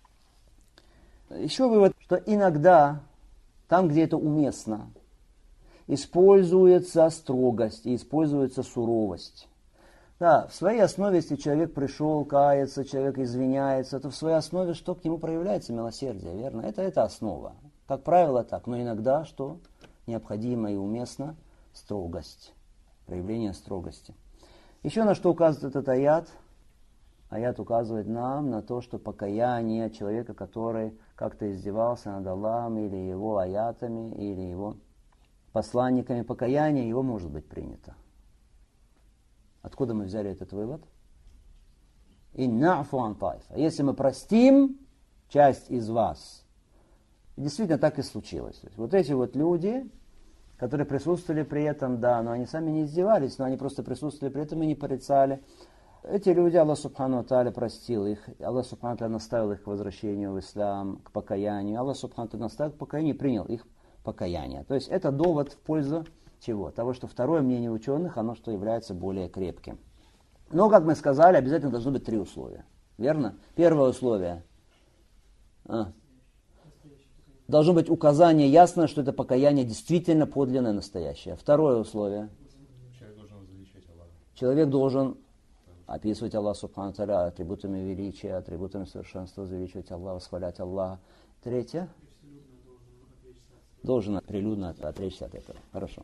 Еще вывод, что иногда, там, где это уместно, используется строгость и используется суровость. Да, в своей основе, если человек пришел, кается, человек извиняется, то в своей основе что к нему проявляется? Милосердие, верно? Это основа. Как правило, так. Но иногда что? Необходимо и уместно строгость. Проявление строгости. Еще на что указывает этот аят? Аят указывает нам на то, что покаяние человека, который как-то издевался над Аллахом или его аятами, или его посланниками, покаяние его может быть принято. Откуда мы взяли этот вывод? Инна'фу ан тайфа. Если мы простим часть из вас, И действительно так и случилось. То есть вот эти вот люди, которые присутствовали при этом, да, но они сами не издевались, но они просто присутствовали при этом и не порицали. Эти люди, Аллах Субхану ва Тааля простил их, Аллах Субхану ва Тааля наставил их к возвращению в ислам, к покаянию, Аллах Субхану ва Тааля наставил к покаянию и принял их покаяние. То есть это довод в пользу чего? Того, что второе мнение ученых, оно что является более крепким. Но, как мы сказали, обязательно должно быть 3 условия. Верно? Первое условие. Должно быть указание ясно, что это покаяние действительно подлинное, настоящее. Второе условие. Человек должен возвеличивать Аллаха. Человек должен описывать Аллаха Субхану ва Тааля атрибутами величия, атрибутами совершенства, возвеличивать Аллаха, восхвалять Аллаха. Третье. Должен прилюдно отречься от этого. Хорошо.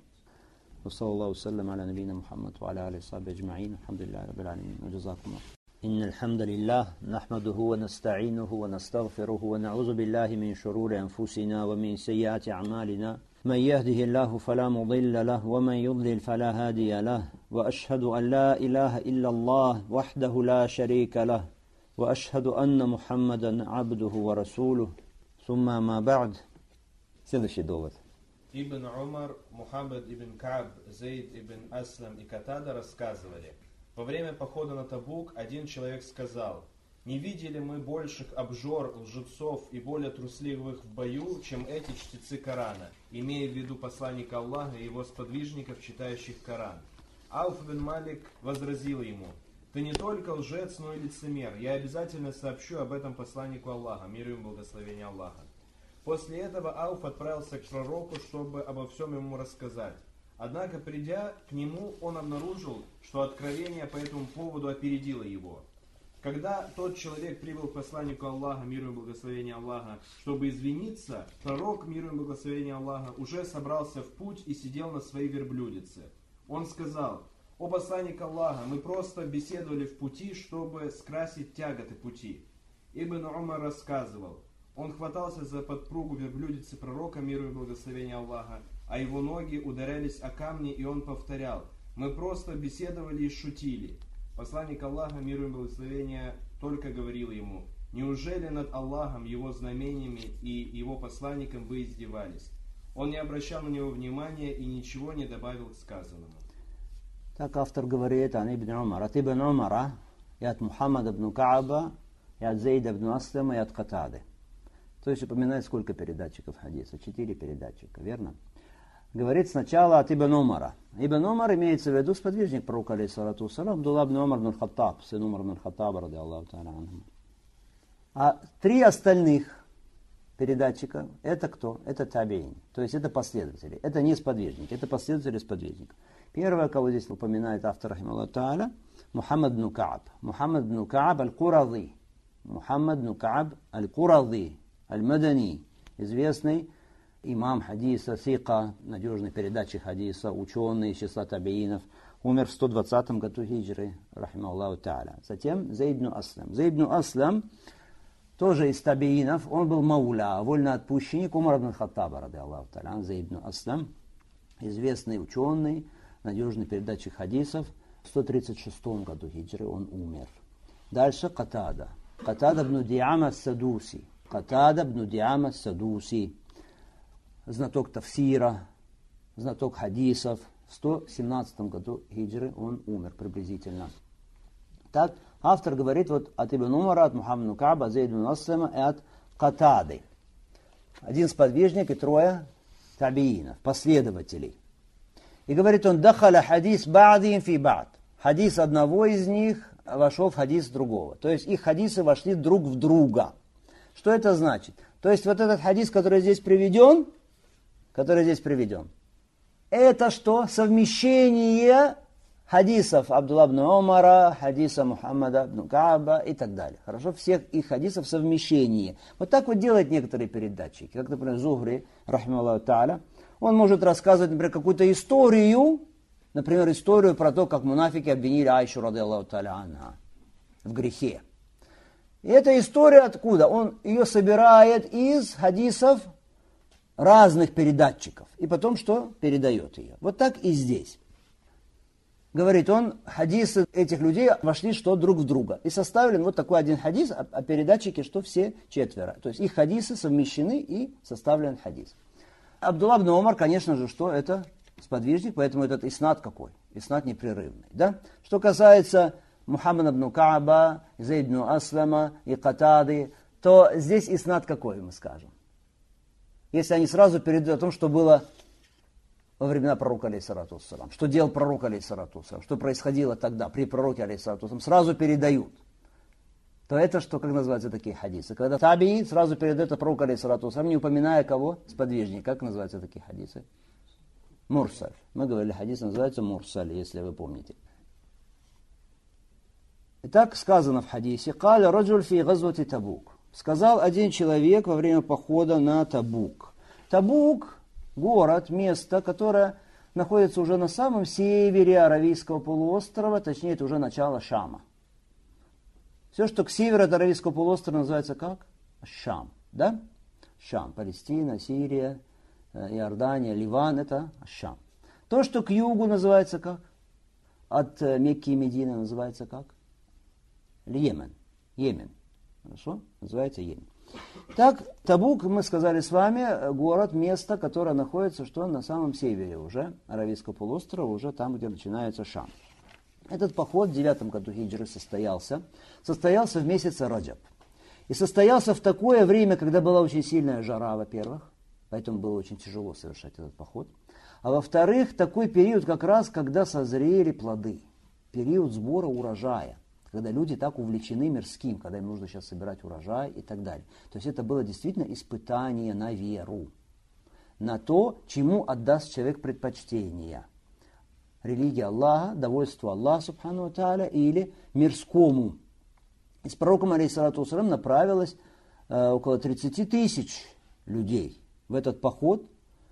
وصلى الله وسلم على نبينا محمد وعلى آله وصحبه أجمعين الحمد لله رب العالمين وجزاكم الله. إن الحمد لله نحمده ونستعينه ونستغفره ونعوذ بالله من شرور أنفسنا ومن سيئات أعمالنا من يهده الله فلا مضل له ومن يضلل فلا هادي له وأشهد أن لا إله إلا الله وحده لا شريك له وأشهد أن محمدا عبده ورسوله ثم ما بعد. Следующий довод. Ибн Умар, Мухаммад ибн Кааб, Зейд ибн Аслам и Катада рассказывали: во время похода на Табук один человек сказал: «Не видели мы больших обжор, лжецов и более трусливых в бою, чем эти чтецы Корана», имея в виду посланника Аллаха и его сподвижников, читающих Коран. Ауф бин Малик возразил ему: «Ты не только лжец, но и лицемер. Я обязательно сообщу об этом посланнику Аллаха, мир ему и благословение Аллаха». После этого Ауф отправился к пророку, чтобы обо всем ему рассказать. Однако, придя к нему, он обнаружил, что откровение по этому поводу опередило его. Когда тот человек прибыл к посланнику Аллаха, мир ему и благословение Аллаха, чтобы извиниться, пророк, мир ему и благословение Аллаха, уже собрался в путь и сидел на своей верблюдице. Он сказал: «О посланник Аллаха, мы просто беседовали в пути, чтобы скрасить тяготы пути». Ибн Умар рассказывал: он хватался за подпругу верблюдицы пророка, мир и благословение Аллаха, а его ноги ударялись о камни, и он повторял: «Мы просто беседовали и шутили». Посланник Аллаха, мир и благословение, только говорил ему: «Неужели над Аллахом, его знамениями и его посланником вы издевались?» Он не обращал на него внимания и ничего не добавил к сказанному. Так автор говорит о Ибн Умар. От Ибн Умара и от Мухаммада ибн Кааба, и от Зейда ибн Аслама, и от Катады. То есть упоминает сколько передатчиков хадиса? 4 передатчика, верно? Говорит сначала от Ибн Умара. Ибн Умар имеется в виду сподвижник пророка, алейхиссалату вассалам, Абдулла ибн Умар ибн Хаттаб, сын Умар ибн Хаттаба, ради Аллаху та'аля анху. А 3 остальных передатчика это кто? Это табиин, то есть это последователи. Это не сподвижники, это последователи сподвижников. Первое, кого здесь упоминает автор, рахимахуллаху та'аля, Мухаммад ибн Кааб. Мухаммад ибн Кааб аль-Курази. Мухаммад ибн Кааб аль-Курази. Аль-Мадани, известный имам хадиса, сика, надежный передачи хадиса, ученый из числа табиинов, умер в 120 году хиджры, рахимахуллаху та'аля. Затем Зейд ибн Аслам. Зейд ибн Аслам, тоже из табиинов, он был мауля, вольноотпущенник Умар ибн Хаттаба, ради Аллаху та'аля. Зейд ибн Аслам, известный ученый, надежный передачи хадисов, в 136 году хиджры он умер. Дальше Катада. Катада ибн Диама Садуси. Катада ибн Диама Садуси, знаток тафсира, знаток хадисов. В 117 году хиджры он умер приблизительно. Так, автор говорит вот от Ибн Умара, от Мухаммада Кааба, Зейд ибн Аслама и от Катады. Один сподвижник и 3 табиинов, последователей. И говорит он: «Дахаля хадис ба'дин фи ба'д». Хадис одного из них вошел в хадис другого. То есть их хадисы вошли друг в друга. Что это значит? То есть вот этот хадис, который здесь приведен, это что? Совмещение хадисов Абдулла ибн Умара, хадиса Мухаммада ибн Кааба и так далее. Хорошо? Всех их хадисов совмещение. Вот так вот делают некоторые передатчики. Как, например, Зухри, рахимахуллаху та'аля, он может рассказывать, например, какую-то историю, например, историю про то, как мунафики обвинили Айшу, ради Аллаху та'аля анха, в грехе. И эта история откуда? Он ее собирает из хадисов разных передатчиков. И потом что? Передает ее. Вот так и здесь. говорит он, хадисы этих людей вошли что друг в друга. И составлен вот такой один хадис о передатчике, что все четверо. То есть их хадисы совмещены и составлен хадис. Абдулла ибн Умар, конечно же, что это сподвижник, поэтому этот иснад какой? Иснад непрерывный. Да? Что касается Мухаммада ибн Кааба, Зейд ибн Аслама и Катады, то здесь иснад какой, мы скажем? Если они сразу передают о том, что было во времена пророка, алейхиссалату вассалам, что делал пророк, алейхиссалату вассалам, что происходило тогда при пророке, алейхиссалату вассалам, сразу передают, то это что, как называются такие хадисы? Когда табии сразу передают о пророку, алейхиссалату вассалам, не упоминая кого? Сподвижник. Как называются такие хадисы? Мурсаль. Мы говорили, хадис называется мурсаль, если вы помните. Итак, сказано в хадисе, «Каля раджуль фи газвати Табук». Сказал один человек во время похода на Табук. Табук – город, место, которое находится уже на самом севере Аравийского полуострова, точнее, это уже начало Шама. Все, что к северу от Аравийского полуострова, называется как? Шам. Да? Шам. Палестина, Сирия, Иордания, Ливан – это Шам. То, что к югу называется как? От Мекки и Медины называется как? Йемен. Йемен. Хорошо? Называется Йемен. Так, Табук, мы сказали с вами, город, место, которое находится что на самом севере уже Аравийского полуострова, уже там, где начинается Шам. Этот поход в 9 году хиджры состоялся в месяце Раджаб. И состоялся в такое время, когда была очень сильная жара, во-первых, поэтому было очень тяжело совершать этот поход. А во-вторых, такой период как раз, когда созрели плоды, период сбора урожая. Когда люди так увлечены мирским, когда им нужно сейчас собирать урожай и так далее. То есть это было действительно испытание на веру, на то, чему отдаст человек предпочтение. Религия Аллаха, довольство Аллаха, субхану ва тааля, или мирскому. И с пророком, алейхиссалату вассалам, направилось около 30 тысяч людей в этот поход.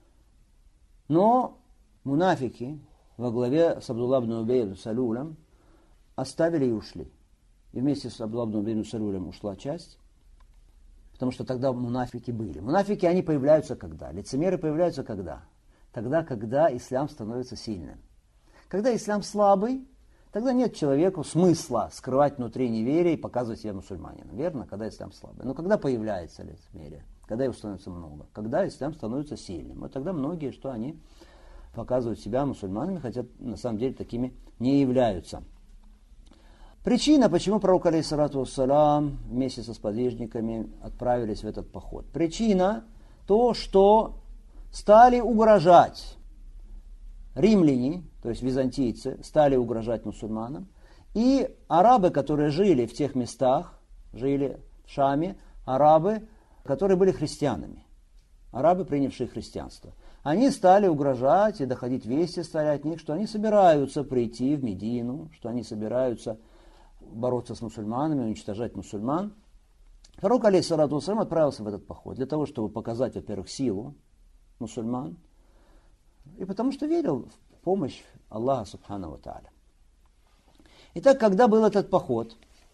Но мунафики во главе с Абдулла ибн Убей ибн Салулем оставили и ушли. И вместе с Абдулла ибн Убей ибн Салулем ушла часть, потому что тогда мунафики были. Мунафики, они появляются когда? Лицемеры появляются когда? Тогда, когда ислам становится сильным. Когда ислам слабый, тогда нет человеку смысла скрывать внутри неверие и показывать себя мусульманином. Верно? Когда ислам слабый. Но когда появляется лицемерие? Когда его становится много? Когда ислам становится сильным? Вот тогда многие, что они показывают себя мусульманами, хотя на самом деле такими не являются. Причина, почему пророк, алейхиссалату вассалам, вместе со сподвижниками отправились в этот поход. Причина то, что стали угрожать римляне, то есть византийцы, стали угрожать мусульманам. И арабы, которые жили в тех местах, жили в Шаме, арабы, которые были христианами, арабы, принявшие христианство, они стали угрожать и доходить вести стали от них, что они собираются прийти в Медину, что они собираются бороться с мусульманами, уничтожать мусульман. Пророк, алейхиссалату вассалам, отправился в этот поход для того, чтобы показать, во-первых, силу мусульман, и потому что верил в помощь Аллаха субхану ва тааля. Итак, когда был этот поход,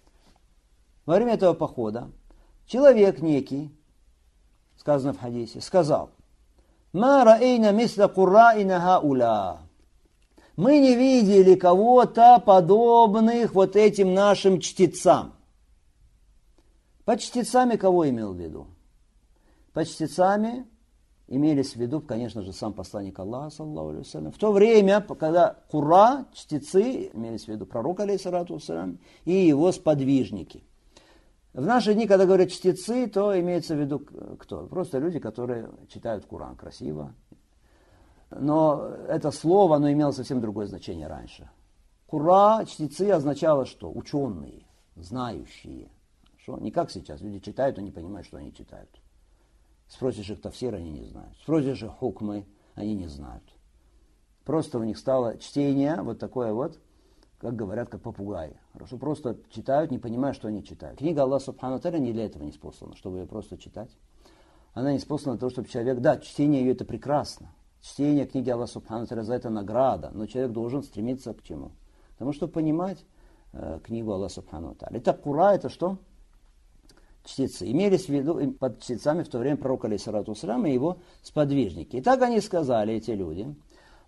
во время этого похода, человек некий, сказано в хадисе, сказал: «Ма раэйна мисля курраина хауля». Мы не видели кого-то подобных вот этим нашим чтецам. Под чтецами кого имел в виду? Под чтецами имелись в виду, конечно же, сам посланник Аллаха, саллаллаху алейхи вассалям. В то время, когда курра, чтецы, имелись в виду пророк, алейхиссалату вассалям, и его сподвижники. В наши дни, когда говорят чтецы, то имеется в виду кто? Просто люди, которые читают Коран красиво. Но это слово, оно имело совсем другое значение раньше. Кура, чтецы, означало что? Ученые, знающие. Что? Не как сейчас. Люди читают, но не понимают, что они читают. Спросишь их тафсир, они не знают. Спросишь их хукмы, они не знают. Просто у них стало чтение вот такое вот, как говорят, как попугаи. Хорошо, просто читают, не понимая, что они читают. Книга Аллаха субхану тааля не для этого не спослана, чтобы ее просто читать. Она не спослана для того, чтобы человек... Да, чтение ее это прекрасно. Чтение книги Аллаха субхану тааля за это награда. Но человек должен стремиться к чему? Потому что понимать книгу Аллаха субхану тааля. Итак, Кура это что? Чтецы. Имелись в виду под чтецами в то время пророк, алейхиссалату вассалям, и его сподвижники. И так они сказали, эти люди: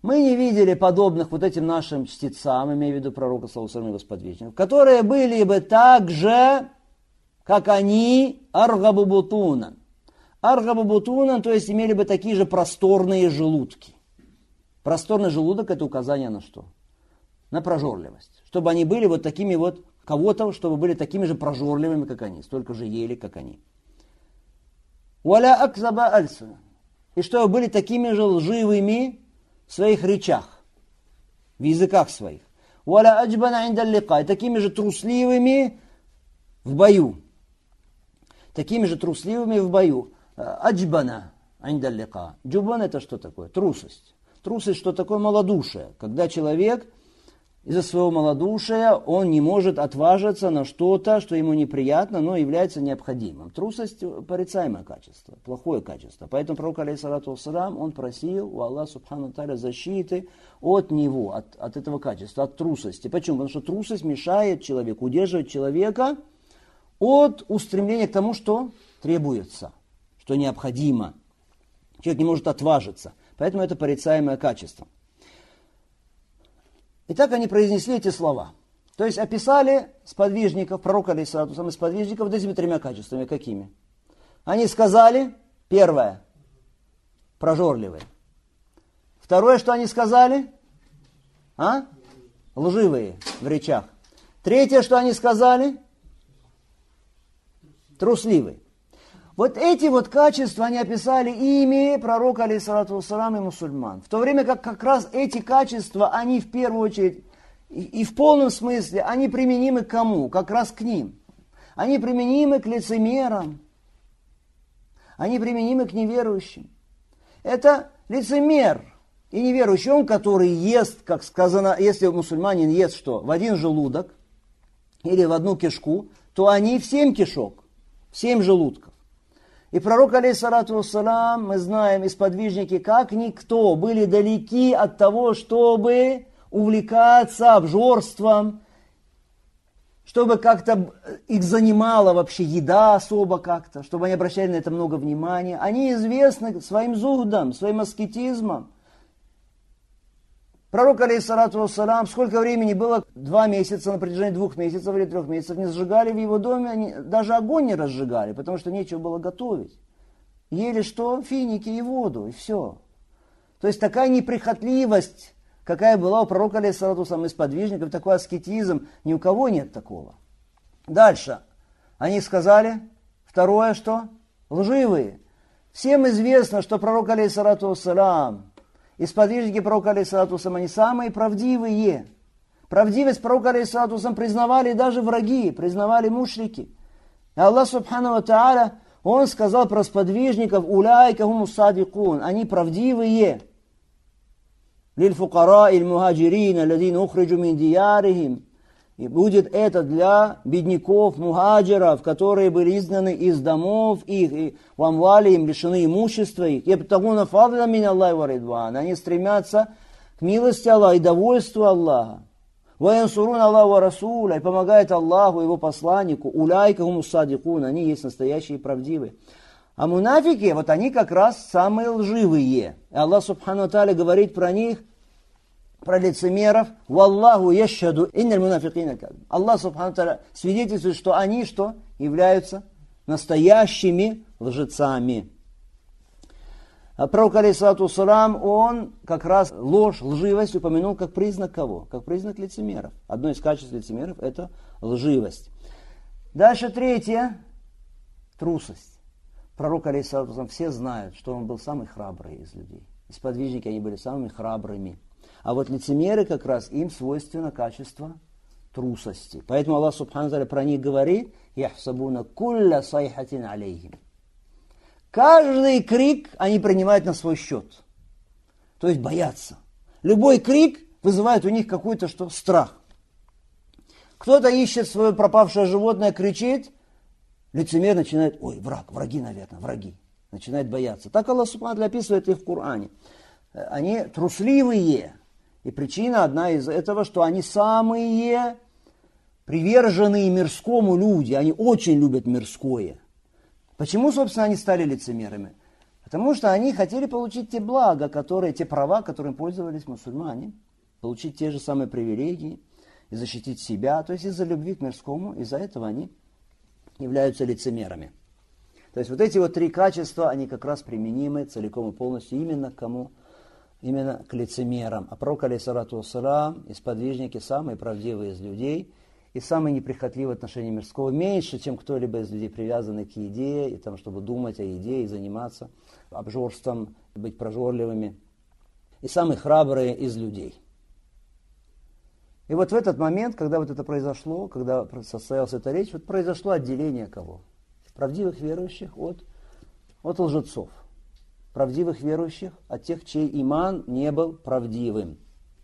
Мы не видели подобных вот этим нашим чтецам, имею в виду пророка, саллаллаху алейхи ва саллям, его сподвижников, которые были бы так же, как они, аргабу бутунан. Аргабу бутунан, то есть имели бы такие же просторные желудки. Просторный желудок – это указание на что? На прожорливость. Чтобы они были вот такими вот, кого-то, чтобы были такими же прожорливыми, как они, столько же ели, как они. Уаля акзаба альсуна. И чтобы были такими же лживыми в своих речах, в языках своих. Уаля аджбана индаллика. И такими же трусливыми в бою. Такими же трусливыми в бою. Аджбана индаллика. Джубан это что такое? Трусость. Трусость что такое? Малодушие. Когда человек из-за своего малодушия он не может отважиться на что-то, что ему неприятно, но является необходимым. Трусость – порицаемое качество, плохое качество. Поэтому пророк, алейхиссалату вассалям, он просил у Аллаха субхану тааля защиты от него, от этого качества, от трусости. Почему? Потому что трусость мешает человеку, удерживает человека от устремления к тому, что требуется, что необходимо. Человек не может отважиться. Поэтому это порицаемое качество. Итак, они произнесли эти слова. То есть описали сподвижников, пророка алейхиссалату вассалям, сподвижников вот этими тремя качествами. Какими? Они сказали, первое, прожорливые. Второе, что они сказали? Лживые в речах. Третье, что они сказали? Трусливые. Вот эти вот качества они описали ими пророка, алейхиссалату вассалям, и мусульман. В то время как раз эти качества, они в первую очередь и в полном смысле, они применимы к кому? Как раз к ним. Они применимы к лицемерам. Они применимы к неверующим. Это лицемер и неверующий, он, который ест, как сказано, если мусульманин ест что? В один желудок или в одну кишку, то они в 7 кишок, в 7 желудков. И пророк, алейхиссалату вассалям, мы знаем, и сподвижники, как никто, были далеки от того, чтобы увлекаться обжорством, чтобы как-то их занимала вообще еда особо как-то, чтобы они обращали на это много внимания. Они известны своим зухдом, своим аскетизмом. Пророк, алейхиссалату вассалям, сколько времени было? 2 месяца, на протяжении 2 месяцев или 3 месяцев не сжигали в его доме, они даже огонь не разжигали, потому что нечего было готовить. Ели что? Финики и воду, и все. То есть такая неприхотливость, какая была у пророка, алейхиссалату вассалям, и сподвижников, такой аскетизм, ни у кого нет такого. Дальше. Они сказали, второе что? Лживые. Всем известно, что пророк, алейхиссалату вассалям, и сподвижники пророка, алейхиссалату вассалям, они самые правдивые. Правдивость пророка, алейхиссалату вассалям, признавали даже враги, признавали мушрики. И Аллах субхану ва тааля, он сказал про сподвижников, уляйка хуму садикун, они правдивые. Лильфукара иль мухаджирина, ладин ухриджу мин диярихим. И будет это для бедняков, мухаджиров, которые были изгнаны из домов их, и в амвале им лишены имущества их. Ябтагуна фадла мин Аллахи ва ридван. Они стремятся к милости Аллаха и довольству Аллаха. Ваянсурун Аллаху ва расуля. И помогает Аллаху и его посланнику. Уляйка хуму садикун. Они есть настоящие и правдивые. А мунафики, вот они как раз самые лживые. И Аллах субхану ва тааля говорит про них, про лицемеров, «Валлаху яшхаду инналь мунафикина кадб». Аллах субхану тааля свидетельствует, что они что? Являются настоящими лжецами. А пророк, алейхиссалату вассалям, он как раз ложь, лживость упомянул как признак кого? Как признак лицемеров. Одно из качеств лицемеров – это лживость. Дальше третье – трусость. Пророк, алейхиссалату вассалям, все знают, что он был самый храбрый из людей. И сподвижники, они были самыми храбрыми. А вот лицемеры как раз, им свойственно качество трусости. Поэтому Аллах субхану тааля про них говорит, «Яхсабуна кулля сайхатин алейхим». Каждый крик они принимают на свой счет. То есть боятся. Любой крик вызывает у них какой-то что? Страх. Кто-то ищет свое пропавшее животное, кричит, лицемер начинает, ой, враги, наверное, враги. Начинает бояться. Так Аллах субхану тааля описывает их в Коране. Они трусливые. И причина одна из этого, что они самые приверженные мирскому люди. Они очень любят мирское. Почему, собственно, они стали лицемерами? Потому что они хотели получить те блага, те права, которыми пользовались мусульмане, получить те же самые привилегии и защитить себя. То есть из-за любви к мирскому, из-за этого они являются лицемерами. То есть вот эти вот три качества, они как раз применимы целиком и полностью именно к кому? Именно к лицемерам. А пророк, алейхиссалату вассалам, и сподвижники самые правдивые из людей и самые неприхотливые в отношении мирского, меньше, чем кто-либо из людей, привязанный к еде, и там, чтобы думать о еде и заниматься обжорством, быть прожорливыми. И самые храбрые из людей. И вот в этот момент, когда вот это произошло, когда состоялась эта речь, вот произошло отделение кого? Правдивых верующих от лжецов. Правдивых верующих от тех, чей иман не был правдивым.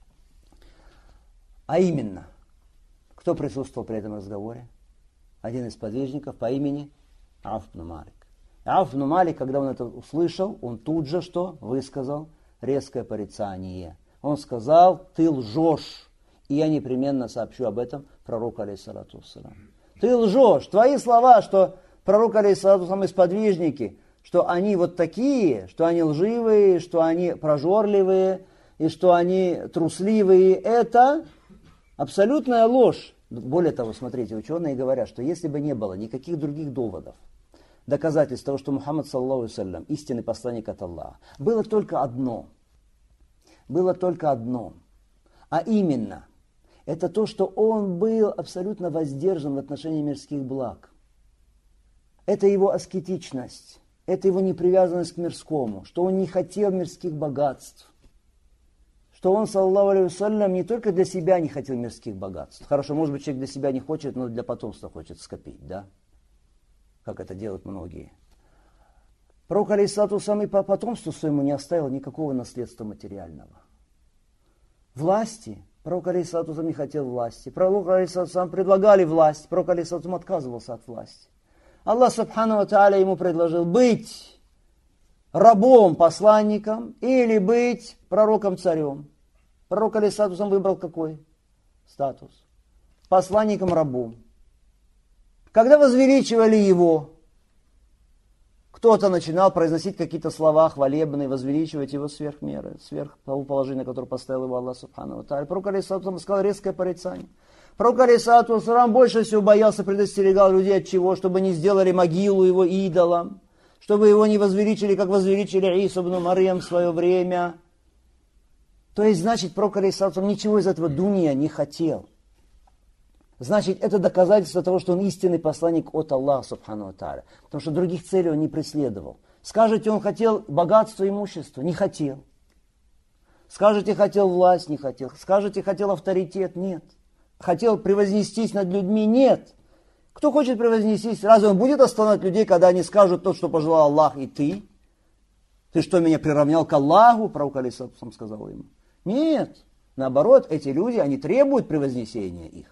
А именно, кто присутствовал при этом разговоре? Один из подвижников по имени Ауф ибн Малик. Ауф ибн Малик, когда он это услышал, он тут же что? Высказал резкое порицание. Он сказал: ты лжешь, и я непременно сообщу об этом пророку, алейхиссалату вассалам. Ты лжешь, твои слова, что пророк, алейхиссалату вассалам, и сподвижники, что они вот такие, что они лживые, что они прожорливые, и что они трусливые, это абсолютная ложь. Более того, смотрите, ученые говорят, что если бы не было никаких других доводов, доказательств того, что Мухаммад, саллаллаху алейхи ва саллям, истинный посланник от Аллаха, было только одно, а именно, это то, что он был абсолютно воздержан в отношении мирских благ. Это его аскетичность. Это его непривязанность к мирскому, что он не хотел мирских богатств, что он, саллаллаху алейхи ва саллям, не только для себя не хотел мирских богатств. Хорошо, может быть, человек для себя не хочет, но для потомства хочет скопить, да? Как это делают многие. Пророк, алейхиссалату вассалам, и по потомству своему не оставил никакого наследства материального. Власти. Пророк, алейхиссалату вассалам, не хотел власти. Пророк, алейхиссалату вассалам, предлагали власть. Пророк, алейхиссалату вассалам, отказывался от власти. Аллах субхану ва тааля ему предложил быть рабом-посланником или быть пророком-царем. Пророк, алейхиссалату вассалам, выбрал какой статус? Посланником-рабом. Когда возвеличивали его, кто-то начинал произносить какие-то слова хвалебные, возвеличивать его сверх меры, сверх того положения, которое поставил его Аллах субхану ва тааля. Пророк, алейхиссалату вассалам, сказал резкое порицание. Пророк, алейхиссалату вассалам, больше всего боялся, предостерегал людей от чего? Чтобы не сделали могилу его идолом, чтобы его не возвеличили, как возвеличили Ису ибн Марьям в свое время. То есть, значит, пророк, алейхиссалату вассалам, ничего из этого дуния не хотел. Значит, это доказательство того, что он истинный посланник от Аллаха субхану ва тааля. Потому что других целей он не преследовал. Скажете, он хотел богатство, имущество? Не хотел. Скажете, хотел власть? Не хотел. Скажете, хотел авторитет? Нет. Хотел превознестись над людьми? Нет. Кто хочет превознестись? Разве он будет останавливать людей, когда они скажут то, что пожелал Аллах и ты? Ты что, меня приравнял к Аллаху? Пророк, алейхиссалату вассалам, сказал ему. Нет. Наоборот, эти люди, они требуют превознесения их.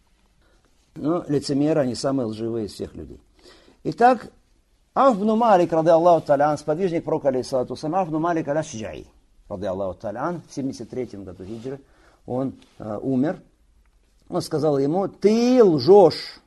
Но лицемеры, они самые лживые из всех людей. Итак, Ауф ибн Малик, ради Аллаху та'аля, сподвижник пророка, алейхиссалату вассалам, Ауф ибн Малик аль-Ашджаи, ради Аллаху та'аля, в 73-м году хиджры, он умер. Он сказал ему: ты лжешь.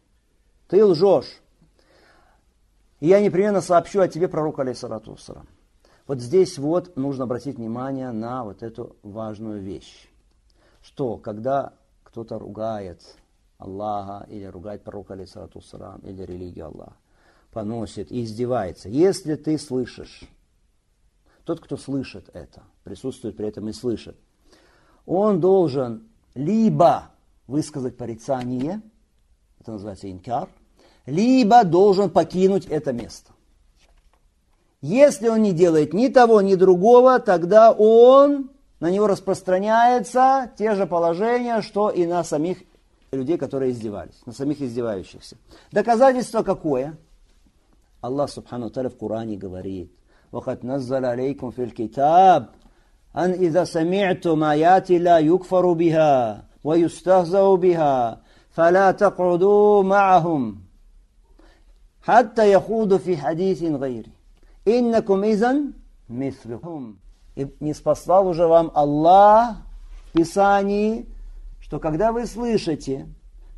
И я непременно сообщу о тебе пророку, алейхиссалату вассалам. Вот здесь вот нужно обратить внимание на вот эту важную вещь. Что, когда кто-то ругает Аллаха, или ругает пророка, алейхиссалату вассалам, или религию Аллаха, поносит и издевается. Если ты слышишь, тот, кто слышит это, присутствует при этом и слышит, он должен либо высказать порицание, это называется инкар, либо должен покинуть это место. Если он не делает ни того, ни другого, тогда на него распространяется те же положения, что и на самих людей, которые издевались, на самих издевающихся. Доказательство какое? Аллах субхану ва тааля в Коране говорит: وَقَدْ نَزَّلَ عَلَيْكُمْ فِي الْكِتَابِ أَنْ إِذَا سَمِعْتُمْ آيَاتِ اللَّهِ يُكْفَرُ بِهَا وَيُسْتَهْزَأُ بِهَا فَلَا تَقْعُدُوا مَعَهُمْ حَتَّى يَخُوضُوا فِي حَدِيثٍ غَيْرِهِ إِنَّكُمْ إِذًا مِثْلُهُمْ. И ниспослал уже вам Аллах в Писании, что когда вы слышите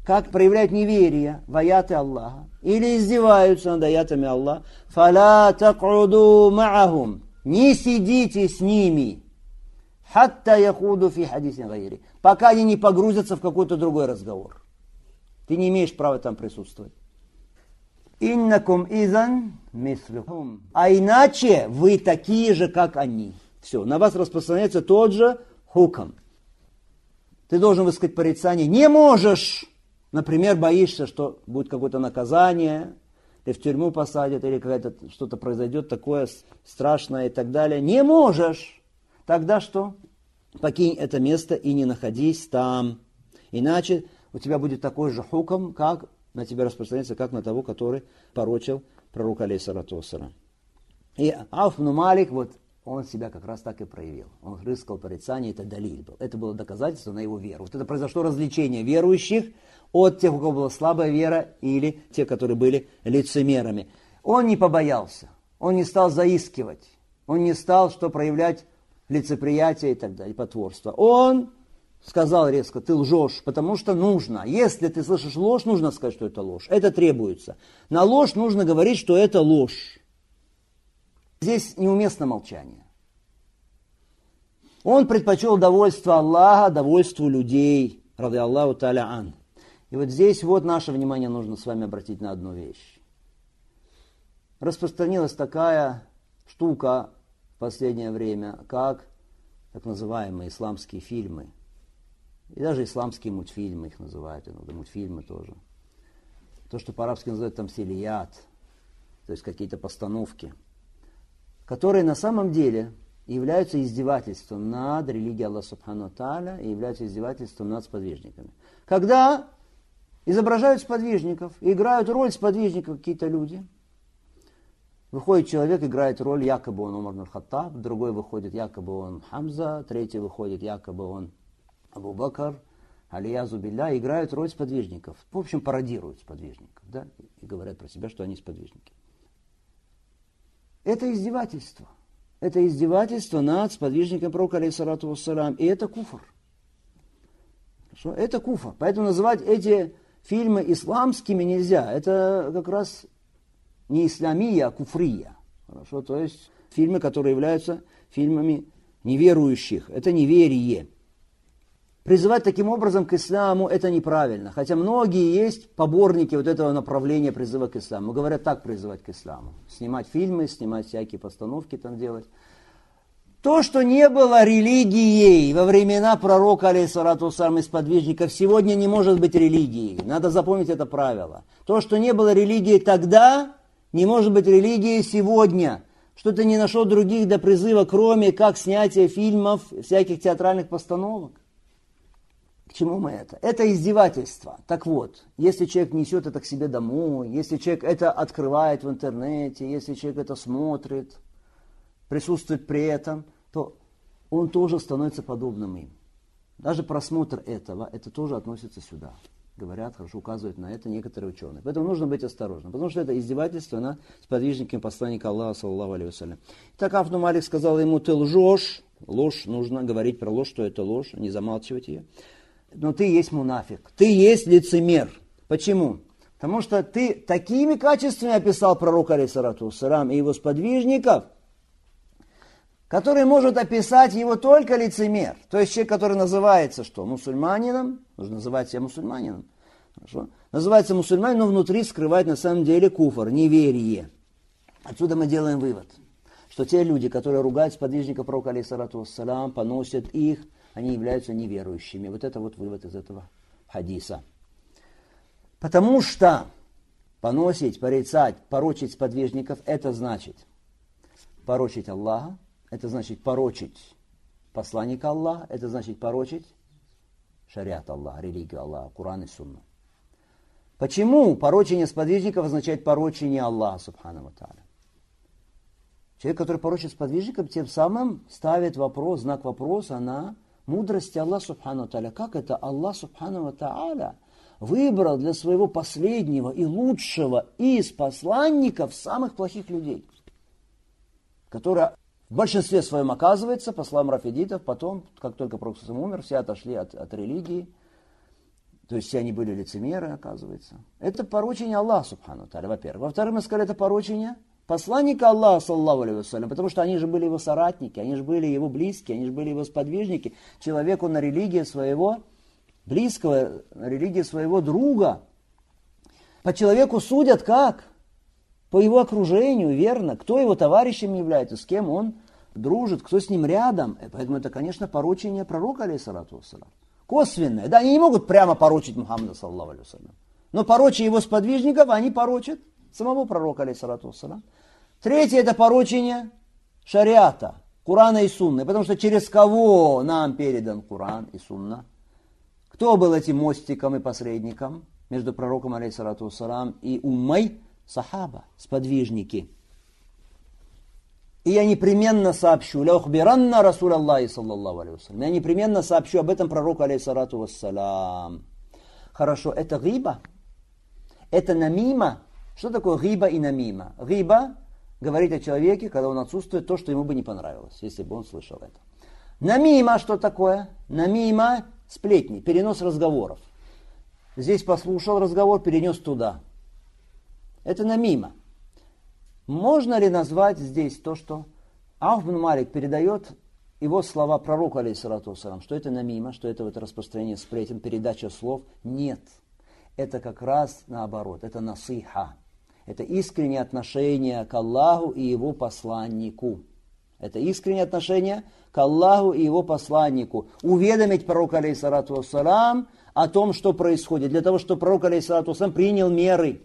как проявляют неверие в аяты Аллаха, или издеваются над аятами Аллаха, فَلَا تَقْعُدُوا مَعَهُمْ, не сидите с ними, حَتَّى يَخُودُوا فِي حَدِيثٍ غَيْرِ, пока они не погрузятся в какой-то другой разговор. Ты не имеешь права там присутствовать. «Иннакум изан мислюхум». А иначе вы такие же, как они. Все, на вас распространяется тот же хукам. Ты должен высказать порицание. Не можешь, например, боишься, что будет какое-то наказание, или в тюрьму посадят, или какое-то что-то произойдет такое страшное и так далее. Не можешь. Тогда что? Покинь это место и не находись там. Иначе у тебя будет такой же хукам, как на тебя распространяется, как на того, который порочил пророка алейхиссалату вассалям. И Ауф ибн Малик, вот он себя как раз так и проявил. Он рыскал порицание, это далиль был. Это было доказательство на его веру. Вот это произошло развлечение верующих от тех, у кого была слабая вера, или те, которые были лицемерами. Он не побоялся, он не стал заискивать, он не стал проявлять лицеприятие и так далее, потворство. Он сказал резко: ты лжешь, потому что нужно. Если ты слышишь ложь, нужно сказать, что это ложь. Это требуется. На ложь нужно говорить, что это ложь. Здесь неуместно молчание. Он предпочел довольство Аллаха довольству людей. Ради Аллаху та'аля ан. И вот здесь вот наше внимание нужно с вами обратить на одну вещь. Распространилась такая штука в последнее время, как так называемые исламские фильмы. И даже исламские мультфильмы их называют, иногда мультфильмы тоже. То, что по-арабски называют тамсилият, то есть какие-то постановки, которые на самом деле являются издевательством над религией Аллаха Субхану Тааля и являются издевательством над сподвижниками. Когда изображают сподвижников, играют роль сподвижников какие-то люди, выходит человек, играет роль, якобы он Умар ибн Хаттаб, другой выходит, якобы он Хамза, третий выходит, якобы он Абу Бакр, алиязу билля, играют роль сподвижников. В общем, пародируют сподвижников, да, и говорят про себя, что они сподвижники. Это издевательство. Это издевательство над сподвижником пророка, алейхиссалату вассалям, и это куфр. Хорошо? Это куфр. Поэтому называть эти фильмы исламскими нельзя. Это как раз не исламия, а куфрия. Хорошо? То есть фильмы, которые являются фильмами неверующих. Это неверие. Призывать таким образом к исламу это неправильно. Хотя многие есть поборники вот этого направления призыва к исламу. Говорят, так призывать к исламу. Снимать фильмы, снимать всякие постановки там делать. То, что не было религией во времена пророка, алейхиссалату вассалям, и сподвижников, сегодня не может быть религией. Надо запомнить это правило. То, что не было религией тогда, не может быть религией сегодня. Что ты не нашел других до призыва, кроме как снятия фильмов, всяких театральных постановок. К чему мы это? Это издевательство. Так вот, если человек несет это к себе домой, если человек это открывает в интернете, если человек это смотрит, присутствует при этом, то он тоже становится подобным им. Даже просмотр этого, это тоже относится сюда. Говорят, хорошо указывают на это некоторые ученые. Поэтому нужно быть осторожным, потому что это издевательство над сподвижниками посланника Аллаха, саллаллаху алейхи вассалям. Так Ауф ибн Малик сказал ему: ты лжешь. Ложь, нужно говорить про ложь, что это ложь, не замалчивать ее. Но ты есть мунафик, ты есть лицемер. Почему? Потому что ты такими качествами описал пророка, алейхиссалату вассалям, и его сподвижников, который может описать его только лицемер. То есть человек, который называется что? Мусульманином, нужно называть себя мусульманином. Хорошо? Называется мусульманином, но внутри скрывает на самом деле куфр, неверие. Отсюда мы делаем вывод, что те люди, которые ругают сподвижника пророка, алейхиссалату вассалям, поносят их, они являются неверующими. Вот это вот вывод из этого хадиса. Потому что поносить, порицать, порочить сподвижников, это значит порочить Аллаха, это значит порочить посланника Аллаха, это значит порочить шариат Аллаха, религию Аллаха, Куран и Сунну. Почему порочение сподвижников означает порочение Аллаха, субхану ва тааля? Человек, который порочит сподвижников, тем самым ставит вопрос, знак вопроса на мудрости Аллаха, субхану ва тааля. Как это Аллах, субхану ва тааля, выбрал для своего последнего и лучшего из посланников самых плохих людей, которые в большинстве своем оказывается, по словам рафидитов, потом, как только Пророк умер, все отошли от религии. То есть все они были лицемеры, оказывается. Это порочение Аллаха, субхану та'аля, во-первых. Во-вторых, мы сказали, это порочение посланника Аллаха, саллаллаху алейхи вассалям, потому что они же были его соратники, они же были его близкие, они же были его сподвижники. Человек, он на религии своего близкого, на религии своего друга. По человеку судят как? По его окружению, верно? Кто его товарищем является, с кем он дружит, кто с ним рядом. И поэтому это, конечно, порочение пророка, алейхиссалату вассалям. Косвенное. Да, они не могут прямо порочить Мухаммада, саллаллаху алейхи вассалям. Но порочие его сподвижников, они порочат самого пророка, алейхиссалату вассалям. Третье, это порочение шариата, Курана и Сунны. Потому что через кого нам передан Куран и Сунна? Кто был этим мостиком и посредником между пророком, алейхиссалату вассалям, и уммой? Сахаба, сподвижники. И я непременно сообщу, ляухбиранна Расул Аллахи, саллаллаху алейхи вассалям. Я непременно сообщу об этом пророку, алейхиссалату вассалям. Хорошо, это гиба? Это намима? Что такое гиба и намима? Гиба говорит о человеке, когда он отсутствует, то, что ему бы не понравилось, если бы он слышал это. Намима что такое? Намима – сплетни, перенос разговоров. Здесь послушал разговор, перенес туда. Это намима. Можно ли назвать здесь то, что Ауф бин Малик передает его слова пророку, алейхиссалату вассалям, что это намима, что это вот распространение сплетен, передача слов? Нет. Это как раз наоборот, это насиха. Это искреннее отношение к Аллаху и его посланнику. Это искреннее отношение к Аллаху и его посланнику. Уведомить пророка, алейхиссалату вассалям, о том, что происходит, для того, чтобы пророк, алейхиссалату вассалям, принял меры.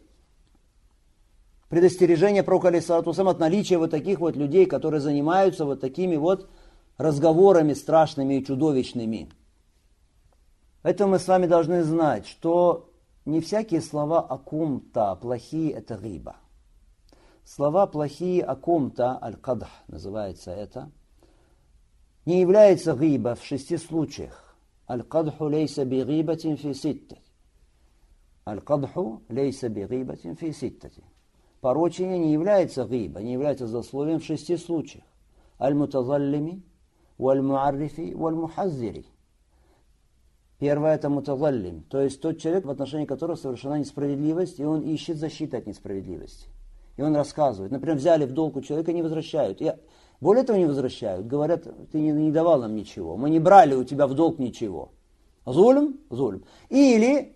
Предостережение пророка, алейхиссалату вассалям, от наличия вот таких вот людей, которые занимаются вот такими вот разговорами страшными и чудовищными. Поэтому мы с вами должны знать, что не всякие слова о ком-то плохие – это гиба. Слова плохие о ком-то, аль-кадх называется это, не является гиба в 6 случаях. Аль-кадху лейса би гибатин фи ситтати. Аль-кадху лейса би гибатин фи ситтати. Порочение не является гиба, не является злословием в 6 случаях. Аль-мутазаллими, валь-муаррифи, валь-мухаззири. Первое – это мутазаллим, то есть тот человек, в отношении которого совершена несправедливость, и он ищет защиты от несправедливости. И он рассказывает. Например, взяли в долг у человека, не возвращают. Более того, не возвращают. Говорят, ты не давал нам ничего. Мы не брали у тебя в долг ничего. Зулм, зулм. Или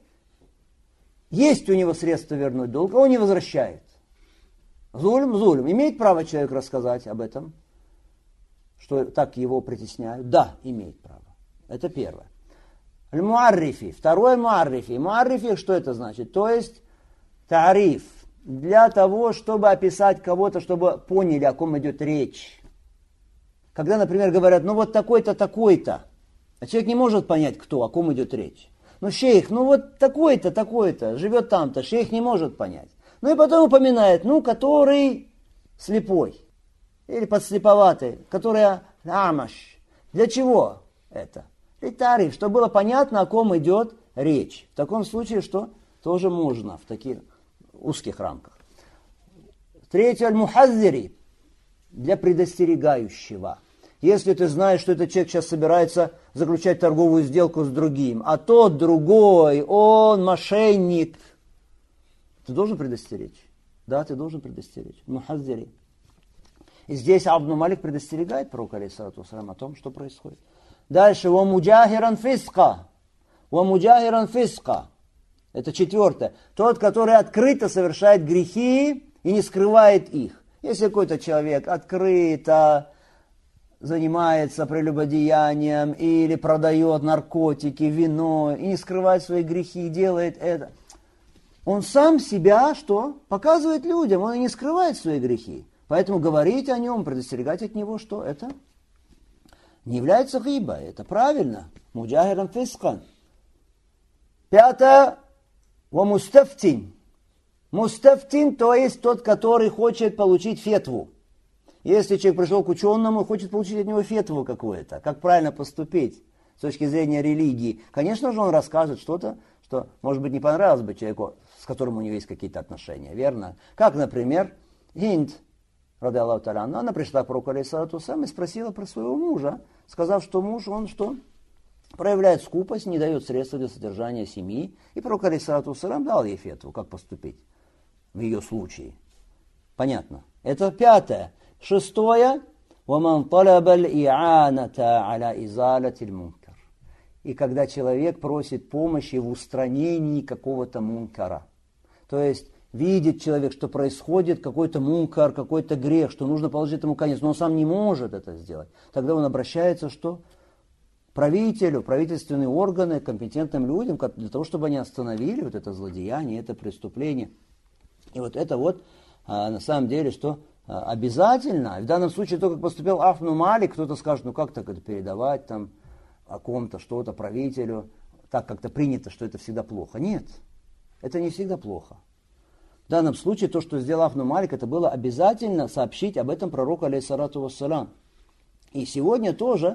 есть у него средства вернуть долг, а он не возвращает. Зулм, зулм. Имеет право человек рассказать об этом, что так его притесняют? Да, имеет право. Это первое. Аль-муаррифи. Второе муаррифи. Муаррифи, что это значит? То есть тариф. Для того, чтобы описать кого-то, чтобы поняли, о ком идет речь. Когда, например, говорят, ну вот такой-то, такой-то. А человек не может понять, кто, о ком идет речь. Ну шейх, ну вот такой-то, такой-то, живет там-то. Шейх не может понять. Ну и потом упоминает, ну, который слепой. Или подслеповатый. Который амаш. Для чего это? Тариф, чтобы было понятно, о ком идет речь. В таком случае, что тоже можно в таких узких рамках. Третье, аль-мухаззири, для предостерегающего. Если ты знаешь, что этот человек сейчас собирается заключать торговую сделку с другим, а тот другой, он мошенник, ты должен предостеречь. Да, ты должен предостеречь. Мухаззири. И здесь Ауф бин Малик предостерегает пророка, алейхиссалату вассалям, о том, что происходит. Дальше, ва муджахиран фиска. Ва муджахиран фиска. Это четвертое. Тот, который открыто совершает грехи и не скрывает их. Если какой-то человек открыто занимается прелюбодеянием или продает наркотики, вино, и не скрывает свои грехи, делает это, он сам себя что? Показывает людям, он и не скрывает свои грехи. Поэтому говорить о нем, предостерегать от него, что это не является гиба, это правильно. Муджахиран фискан. Пятое. Ва мустафтин. Мустафтин, то есть тот, который хочет получить фетву. Если человек пришел к ученому и хочет получить от него фетву какую-то, как правильно поступить с точки зрения религии, конечно же он расскажет что-то, что, может быть, не понравилось бы человеку, с которым у него есть какие-то отношения, верно? Как, например, Гинд, ради Аллаху та'аля, она пришла к пророку, алейхиссалату вассалям, и спросила про своего мужа, сказав, что муж, он что? проявляет скупость, не дает средства для содержания семьи. И пророк алейхиссалату вассалям дал ей фетву, как поступить в ее случае. Понятно. Это 5. 6. وَمَنْ طَلَبَ الْإِعَانَةَ عَلَى إِزَالَةِ الْمُنْكَرِ. И когда человек просит помощи в устранении какого-то мункара. То есть видит человек, что происходит какой-то мункар, какой-то грех, что нужно положить этому конец, но он сам не может это сделать. Тогда он обращается что? Правителю, правительственные органы, компетентным людям, для того, чтобы они остановили вот это злодеяние, это преступление. И вот это вот на самом деле, что обязательно. В данном случае то, как поступил Ауф ибн Малик, кто-то скажет, ну как так это передавать там о ком-то, что-то правителю, так как-то принято, что это всегда плохо. Нет, это не всегда плохо. В данном случае то, что сделал Ауф ибн Малик, это было обязательно сообщить об этом пророку, алейхиссалату вассалям. И сегодня тоже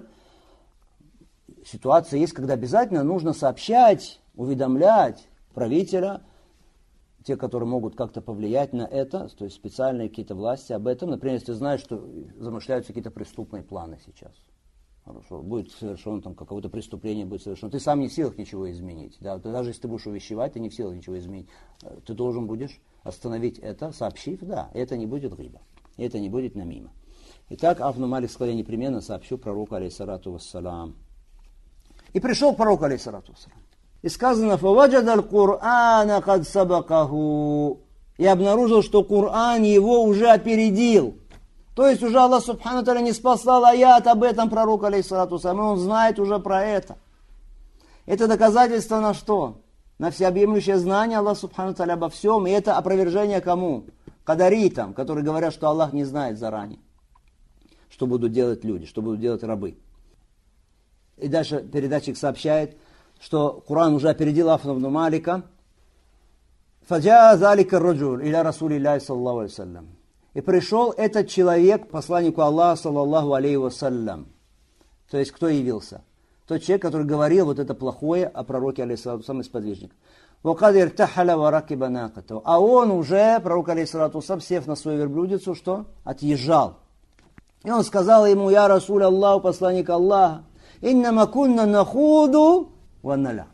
ситуация есть, когда обязательно нужно сообщать, уведомлять правителя, те, которые могут как-то повлиять на это, то есть специальные какие-то власти об этом. Например, если знаешь, что замышляются какие-то преступные планы сейчас. Хорошо, будет совершено там какое-то преступление, будет совершено. Ты сам не в силах ничего изменить. Да? Даже если ты будешь увещевать, ты не в силах ничего изменить. Ты должен будешь остановить это, сообщив, да, это не будет риба, это не будет намима. Итак, Ауф ибн Малик сказал, я непременно сообщу пророку, алейхиссалату вассалам. И пришел к пророку, алейхиссалату вассалам. И сказано, فَوَجَدَ الْقُرْآنَ قَدْ سَبَقَهُ. И обнаружил, что Коран его уже опередил. То есть уже Аллах Субхану Тааля не спасал аят об этом пророку, алейхиссалату вассалам, и он знает уже про это. Это доказательство на что? На всеобъемлющее знание Аллаха Субхану Тааля обо всем. И это опровержение кому? Кадаритам, которые говорят, что Аллах не знает заранее, что будут делать люди, что будут делать рабы. И дальше передатчик сообщает, что Коран уже опередил Ауф ибн Малика. «Фаджаа залика раджуль иля расулиллахи саллаллаху алейхи вассалям». И пришел этот человек к посланнику Аллаха саллаллаху алейхи вассалям. То есть кто явился? Тот человек, который говорил вот это плохое о пророке алейхиссалату вассалам из сподвижников. «Вакад иртахаля ва ракиба накату». А он уже, пророк алейхиссалату вассалам, сев на свою верблюдицу, что? Отъезжал. И он сказал ему, я Расуль Аллаху, посланник Аллаха, «Иннама кунна нахуду ванналя».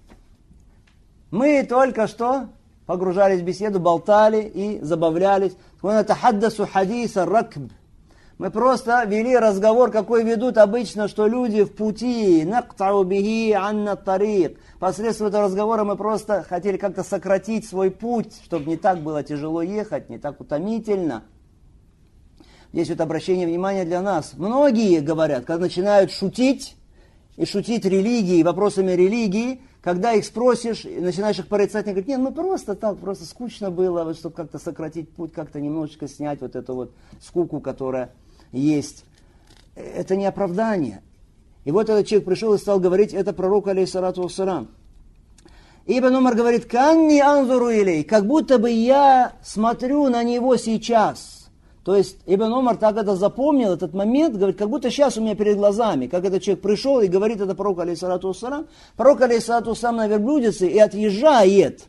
Мы только что погружались в беседу, болтали и забавлялись. Мы просто вели разговор, какой ведут обычно, что люди в пути. Посредством этого разговора мы просто хотели как-то сократить свой путь, чтобы не так было тяжело ехать, не так утомительно. Здесь вот обращение внимания для нас. Многие говорят, когда начинают шутить, и шутить религией, вопросами религии, когда их спросишь, начинаешь их порицать, они говорят, нет, ну просто так, просто скучно было, вот, чтобы как-то сократить путь, как-то немножечко снять вот эту вот скуку, которая есть. Это не оправдание. И вот этот человек пришел и стал говорить, это пророк, алейхиссалату вассалам. Ибн Умар говорит, «Канни анзуру илей», как будто бы я смотрю на него сейчас. То есть Ибн Умар так это запомнил, этот момент, говорит, как будто сейчас у меня перед глазами, как этот человек пришел и говорит это пророк, алейхиссалату вассалам, пророк, алейхиссалату вассалам, на верблюдице и отъезжает.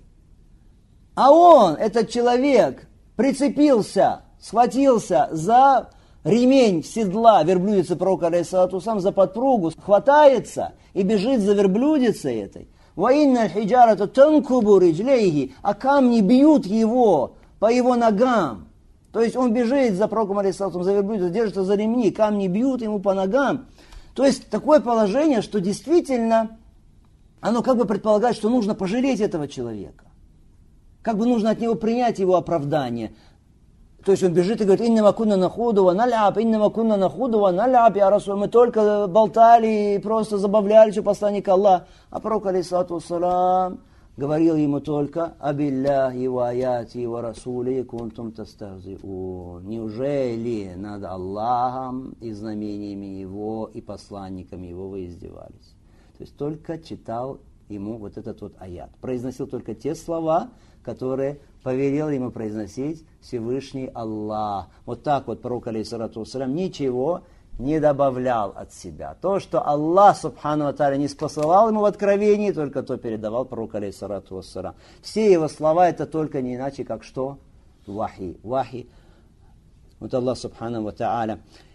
А он, этот человек, прицепился, схватился за ремень седла верблюдицы пророка, алейхиссалату вассалам, за подпругу, хватается и бежит за верблюдицей этой. «Ваинна аль-хиджарата танкубу риджлейхи», а камни бьют его по его ногам. То есть он бежит за пророком, алейхиссалату вассалам, за верблюдицей, держится за ремни, камни бьют ему по ногам. То есть такое положение, что действительно, оно как бы предполагает, что нужно пожалеть этого человека. Как бы нужно от него принять его оправдание. То есть он бежит и говорит, «Иннама кунна нахуду ва наляб, иннама кунна нахуду ва наляб, я Расуль». Мы только болтали и просто забавлялись у посланника Аллаха. А пророк, алейхиссалату вассалам, говорил ему только «Абилляхи ва аяти ва расули кунтум тастахзиун». Неужели над Аллахом и знамениями Его и посланниками Его вы издевались? То есть только читал ему вот этот вот аят. Произносил только те слова, которые повелел ему произносить Всевышний Аллах. Вот так вот пророк, алейхиссалату вассалям, ничего не добавлял от себя. То, что Аллах, субхану ва тааля, не спосылал ему в откровении, только то передавал пророк, алейхиссалату вассалям. Все его слова это только не иначе, как что? Вахи. Вахи. Вот Аллах, субхану ва тааля.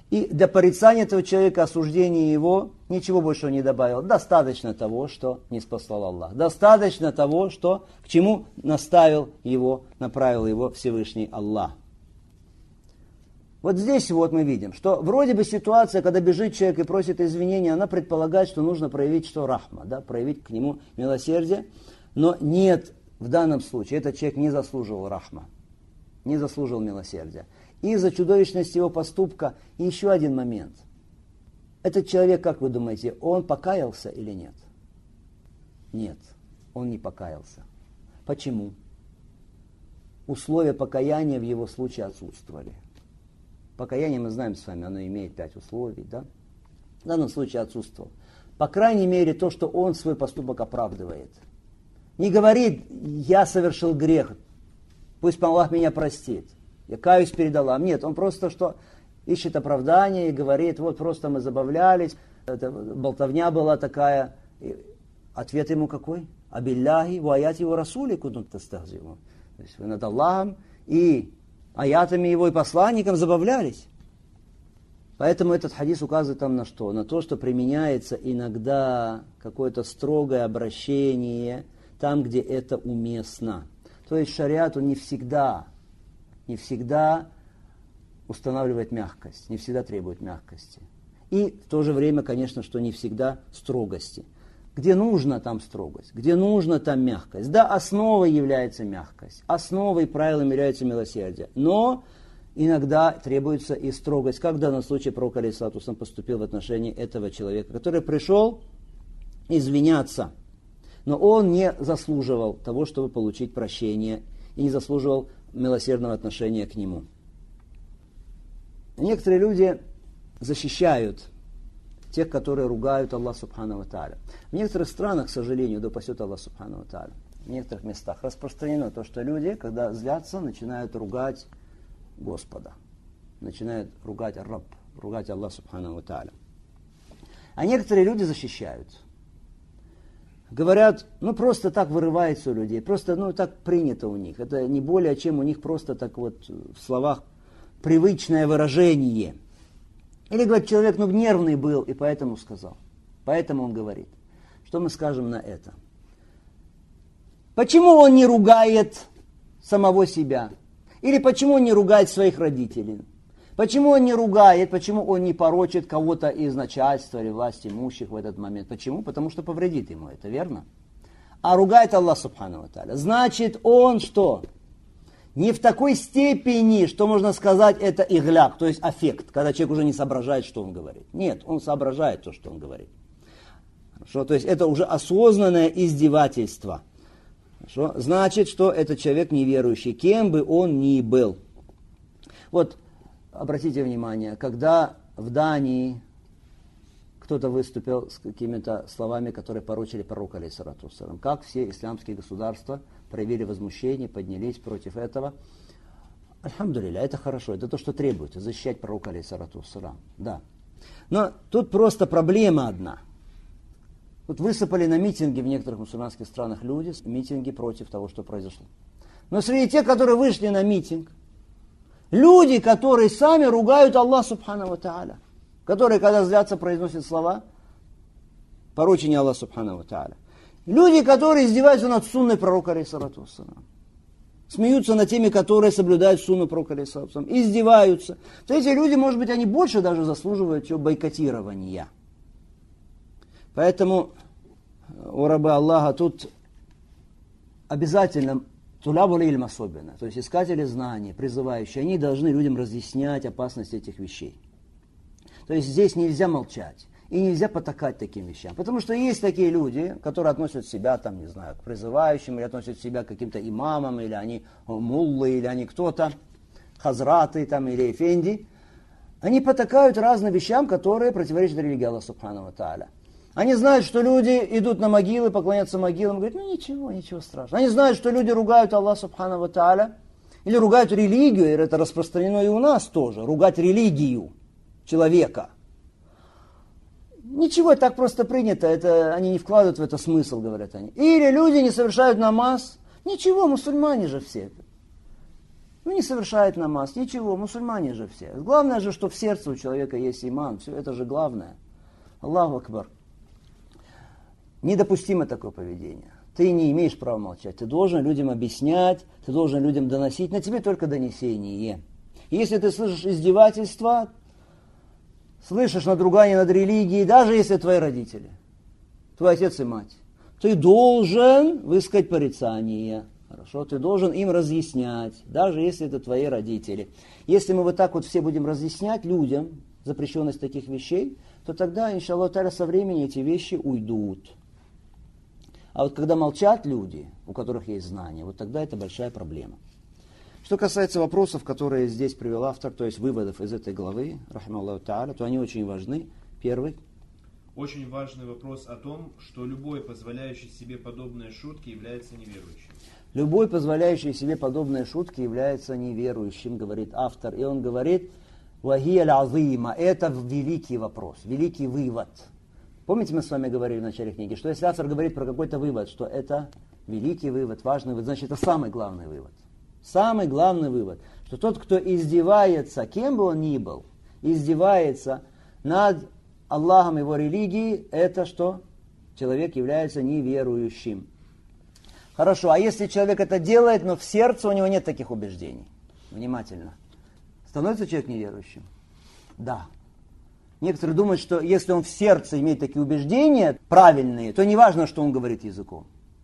И для порицания этого человека, осуждения его, ничего больше он не добавил. Достаточно того, что не спасал Аллах. Достаточно того, что, к чему наставил его, направил его Всевышний Аллах. Вот здесь вот мы видим, что вроде бы ситуация, когда бежит человек и просит извинения, она предполагает, что нужно проявить что рахма, да, проявить к нему милосердие. Но нет, в данном случае этот человек не заслуживал рахма, не заслуживал милосердия. Из-за чудовищности его поступка еще один момент. Этот человек, как вы думаете, он покаялся или нет? Нет, он не покаялся. Почему? Условия покаяния в его случае отсутствовали. Покаяние, мы знаем с вами, оно имеет 5 условий, да? В данном случае отсутствовал. По крайней мере, то, что он свой поступок оправдывает. Не говорит, я совершил грех, пусть Аллах меня простит. Я каюсь перед Аллахом. Нет, он просто что ищет оправдание и говорит, вот просто мы забавлялись, это болтовня была такая. И ответ ему какой? Абилляхи ва аяти ва расули кунтум тастахзиун. То есть вы над Аллахом и аятами его и посланником забавлялись. Поэтому этот хадис указывает там на что? На то, что применяется иногда какое-то строгое обращение там, где это уместно. То есть шариат, он не всегда устанавливает мягкость, не всегда требует мягкости. И в то же время, конечно, что не всегда строгости. Где нужно, там строгость, где нужно, там мягкость. Да, основой является мягкость, основой и правилом является милосердие. Но иногда требуется и строгость, как в данном случае пророк алейхиссалату вассалям поступил в отношении этого человека, который пришел извиняться, но он не заслуживал того, чтобы получить прощение, и не заслуживал милосердного отношения к нему. Некоторые люди защищают тех, которые ругают Аллаха Субхану ва Тааля. В некоторых странах, к сожалению, да упасет Аллах Субхану ва Тааля, в некоторых местах распространено то, что люди, когда злятся, начинают ругать Господа, начинают ругать Рабб, ругать Аллаха Субхану ва Тааля. А некоторые люди защищают. Говорят, просто так вырывается у людей, просто, так принято у них. Это не более, чем у них просто так вот в словах привычное выражение. Или, говорит, человек, нервный был, и поэтому сказал. Поэтому он говорит. Что мы скажем на это? Почему он не ругает самого себя? Или почему он не ругает своих родителей? Почему он не ругает, почему он не порочит кого-то из начальства или власти имущих в этот момент? Почему? Потому что повредит ему это, верно? А ругает Аллах Субхану ва Тааля. Значит, он что? Не в такой степени, что можно сказать, это игляк, то есть аффект, когда человек уже не соображает, что он говорит. Нет, он соображает то, что он говорит. Хорошо? То есть это уже осознанное издевательство. Хорошо? Значит, что этот человек неверующий, кем бы он ни был. Вот, обратите внимание, когда в Дании кто-то выступил с какими-то словами, которые порочили пророка, алейхиссалату вассалям, как все исламские государства проявили возмущение, поднялись против этого. Альхамдулилля, это хорошо, это то, что требуется, защищать пророка, алейхиссалату вассалям. Да. Но тут просто проблема одна. Вот высыпали на митинги в некоторых мусульманских странах люди, митинги против того, что произошло. Но среди тех, которые вышли на митинг, люди, которые сами ругают Аллаха Субхану ва Тааля, которые, когда злятся, произносят слова порочения Аллаха Субхану ва Тааля. Люди, которые издеваются над сунной пророка, алейхиссалату вассалям. Смеются над теми, которые соблюдают сунну пророка, алейхиссалату вассалям. Издеваются. То эти люди, может быть, они больше даже заслуживают бойкотирования. Поэтому, о рабы Аллаха, тут обязательно тулябуль ильм особенно, то есть искатели знаний, призывающие, они должны людям разъяснять опасность этих вещей. То есть здесь нельзя молчать и нельзя потакать таким вещам. Потому что есть такие люди, которые относят себя, к призывающим, или относят себя к каким-то имамам, или они муллы, или они кто-то, хазраты или эфенди. Они потакают разным вещам, которые противоречат религии Аллаха Субхану ва Тааля. Они знают, что люди идут на могилы, поклоняются могилам, и говорят, ничего страшного. Они знают, что люди ругают Аллаха Субхану ва Тааля, или ругают религию, и это распространено и у нас тоже, ругать религию человека. Ничего, так просто принято, это они не вкладывают в это смысл, говорят они. Или люди не совершают намаз. Ничего, мусульмане же все. Ну, не совершает намаз, ничего, мусульмане же все. Главное же, что в сердце у человека есть иман, все это же главное. Аллаху Акбар. Недопустимо такое поведение. Ты не имеешь права молчать. Ты должен людям объяснять, ты должен людям доносить. На тебе только донесение. Если ты слышишь издевательства, слышишь надругание над религией, даже если твои родители, твой отец и мать, ты должен высказать порицание. Хорошо? Ты должен им разъяснять, даже если это твои родители. Если мы вот так вот все будем разъяснять людям запрещенность таких вещей, то тогда, иншаллах та'аля, со временем эти вещи уйдут. А вот когда молчат люди, у которых есть знания, вот тогда это большая проблема. Что касается вопросов, которые здесь привел автор, то есть выводов из этой главы, рахималлаху та'аля, то они очень важны. Первый. Очень важный вопрос о том, что любой, позволяющий себе подобные шутки, является неверующим. Любой, позволяющий себе подобные шутки, является неверующим, говорит автор. И он говорит, «Вахия аль-азима» – это великий вопрос, великий вывод. Помните, мы с вами говорили в начале книги, что если автор говорит про какой-то вывод, что это великий вывод, важный вывод, значит, это самый главный вывод. Самый главный вывод, что тот, кто издевается, кем бы он ни был, издевается над Аллахом, его религией, это что? Человек является неверующим. Хорошо, а если человек это делает, но в сердце у него нет таких убеждений? Внимательно. Становится человек неверующим? Да. Некоторые думают, что если он в сердце имеет такие убеждения правильные, то не важно, что он говорит языком.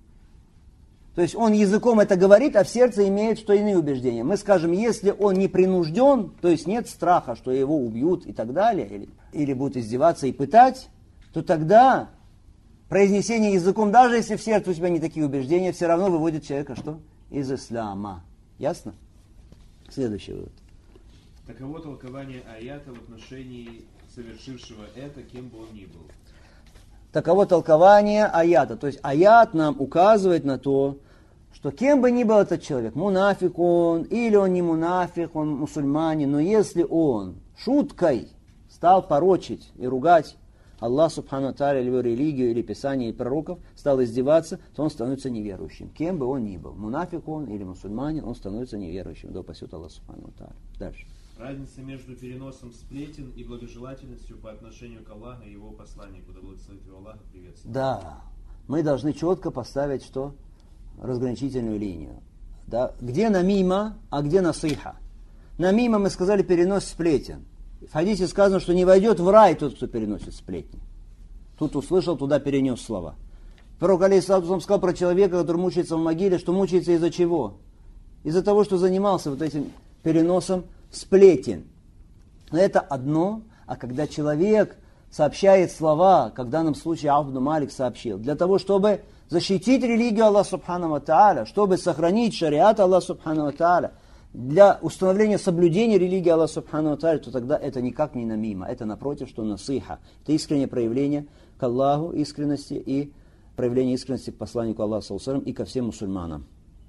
То есть он языком это говорит, а в сердце имеет что иные убеждения. Мы скажем, если он не принужден, то есть нет страха, что его убьют и так далее, или будут издеваться и пытать, то тогда произнесение языком, даже если в сердце у тебя не такие убеждения, все равно выводит человека что? Из ислама. Ясно? Следующий вывод. Таково толкование аята в отношении совершившего это, кем бы он ни был. Таково толкование аята. То есть аят нам указывает на то, что кем бы ни был этот человек, мунафик он, или он не мунафик, он мусульманин, но если он шуткой стал порочить и ругать Аллах субхану тааля, или его религию, или писание, или пророков, стал издеваться, то он становится неверующим. Кем бы он ни был, мунафик он или мусульманин, он становится неверующим. Да упасет Аллах субхану тааля. Дальше. Разница между переносом сплетен и благожелательностью по отношению к Аллаху и его посланнику, да благословит его Аллах, приветствую. Да, мы должны четко поставить что? Разграничительную линию. Да? Где намима, а где насиха? Намима, мы сказали, перенос сплетен. В хадисе сказано, что не войдет в рай тот, кто переносит сплетни. Тут услышал, туда перенес слова. Пророк алейхиссалату сказал про человека, который мучается в могиле, что мучается из-за чего? Из-за того, что занимался вот этим переносом сплетен. Но это одно, а когда человек сообщает слова, как в данном случае Ауф ибн Малик сообщил, для того, чтобы защитить религию Аллаха субхану ва тааля, чтобы сохранить шариат Аллаха субхану ва тааля, для установления соблюдения религии Аллаха субхану ва тааля, то тогда это никак не намима, это напротив, что насиха. Это искреннее проявление к Аллаху искренности и проявление искренности к посланнику Аллаха саллаллаху алейхи ва саллям и ко всем мусульманам.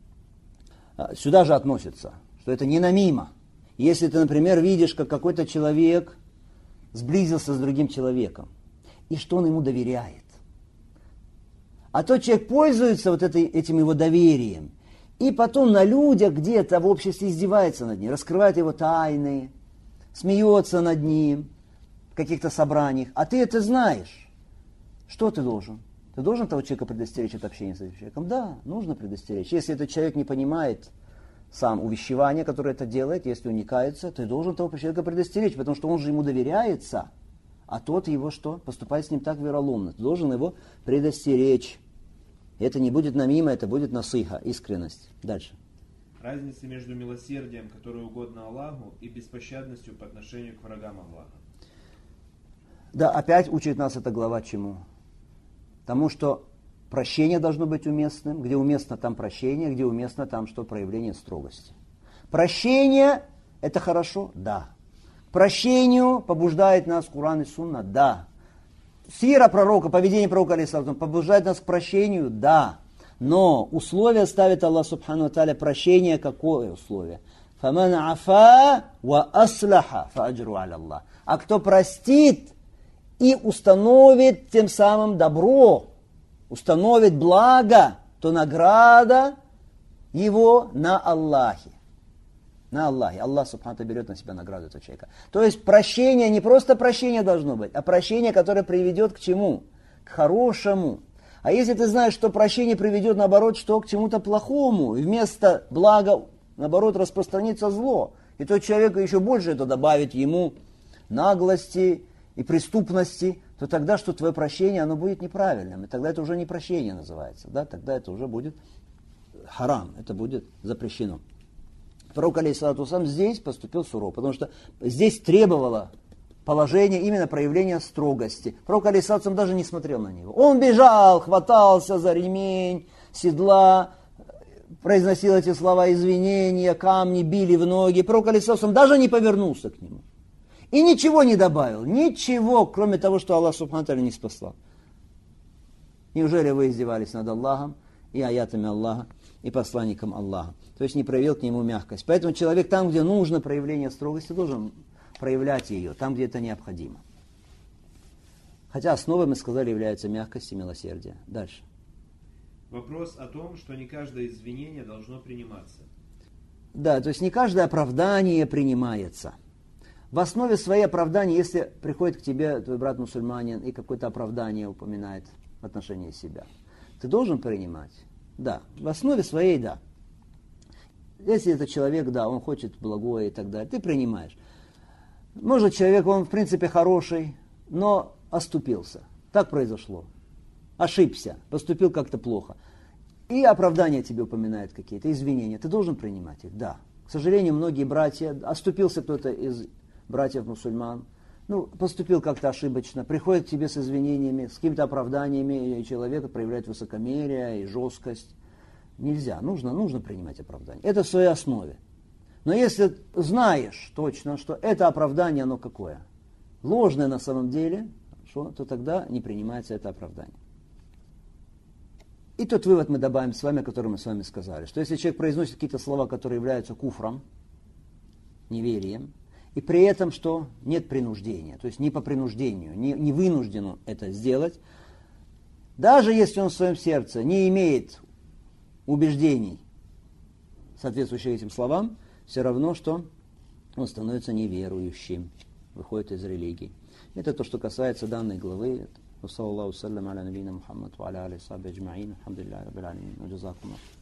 Сюда же относится, что это не намима. Если ты, например, видишь, как какой-то человек сблизился с другим человеком, и что он ему доверяет. А тот человек пользуется вот этим его доверием, и потом на людях где-то в обществе издевается над ним, раскрывает его тайны, смеется над ним в каких-то собраниях. А ты это знаешь. Что ты должен? Ты должен того человека предостеречь от общения с этим человеком? Да, нужно предостеречь. Если этот человек не понимает сам увещевание, которое это делает, если он не кается, ты должен того человека предостеречь, потому что он же ему доверяется, а тот его что? Поступает с ним так вероломно. Ты должен его предостеречь. Это не будет намима, это будет насиха, искренность. Дальше. Разница между милосердием, которое угодно Аллаху, и беспощадностью по отношению к врагам Аллаха. Да, опять учит нас эта глава чему? Тому, что прощение должно быть уместным. Где уместно, там прощение. Где уместно, там что? Проявление строгости. Прощение – это хорошо? Да. К прощению побуждает нас Куран и Сунна? Да. Сира пророка, поведение пророка алейхиссалату побуждает нас к прощению? Да. Но условие ставит Аллах субхану ва тааля. Прощение какое условие? فَمَنْ عَفَا وَأَصْلَحَ فَأَجْرُ عَلَى اللَّهِ. А кто простит и установит тем самым добро, установит благо, то награда его на Аллахе. На Аллахе. Аллах субхану берет на себя награду этого человека. То есть прощение, не просто прощение должно быть, а прощение, которое приведет к чему? К хорошему. А если ты знаешь, что прощение приведет, наоборот, что к чему-то плохому, и вместо блага, наоборот, распространится зло, и тот человек еще больше это добавит ему наглости и преступности, то тогда что твое прощение, оно будет неправильным. И тогда это уже не прощение называется. Да? Тогда это уже будет харам, это будет запрещено. Пророк, алейхиссалату вассалам, здесь поступил сурово, потому что здесь требовало положение именно проявления строгости. Пророк, алейхиссалату вассалам, даже не смотрел на него. Он бежал, хватался за ремень, седла, произносил эти слова извинения, камни били в ноги. Пророк, алейхиссалату вассалам, даже не повернулся к нему. И ничего не добавил, ничего, кроме того, что Аллах субхану ва тааля не спасал. Неужели вы издевались над Аллахом и аятами Аллаха, и посланником Аллаха? То есть не проявил к нему мягкость. Поэтому человек там, где нужно проявление строгости, должен проявлять ее, там, где это необходимо. Хотя основой, мы сказали, является мягкость и милосердие. Дальше. Вопрос о том, что не каждое извинение должно приниматься. Да, то есть не каждое оправдание принимается. В основе своей оправдания, если приходит к тебе твой брат мусульманин и какое-то оправдание упоминает в отношении себя, ты должен принимать? Да. В основе своей, да. Если это человек, да, он хочет благое и так далее, ты принимаешь. Может, человек, он в принципе хороший, но оступился. Так произошло. Ошибся, поступил как-то плохо. И оправдания тебе упоминают какие-то, извинения. Ты должен принимать их, да. К сожалению, многие братья, оступился кто-то из братьев-мусульман, поступил как-то ошибочно, приходит к тебе с извинениями, с какими-то оправданиями, и человек проявляет высокомерие и жесткость. Нельзя, нужно принимать оправдание. Это в своей основе. Но если знаешь точно, что это оправдание, оно какое? Ложное на самом деле, то тогда не принимается это оправдание. И тот вывод мы добавим с вами, который мы с вами сказали, что если человек произносит какие-то слова, которые являются куфром, неверием, и при этом, что нет принуждения, то есть не по принуждению, не вынужден это сделать, даже если он в своем сердце не имеет убеждений, соответствующих этим словам, все равно, что он становится неверующим, выходит из религии. Это то, что касается данной главы. وصلى الله وسلم على نبينا محمد وعلى آله وصحبه أجمعين الحمد لله رب العالمين وجزاكم الله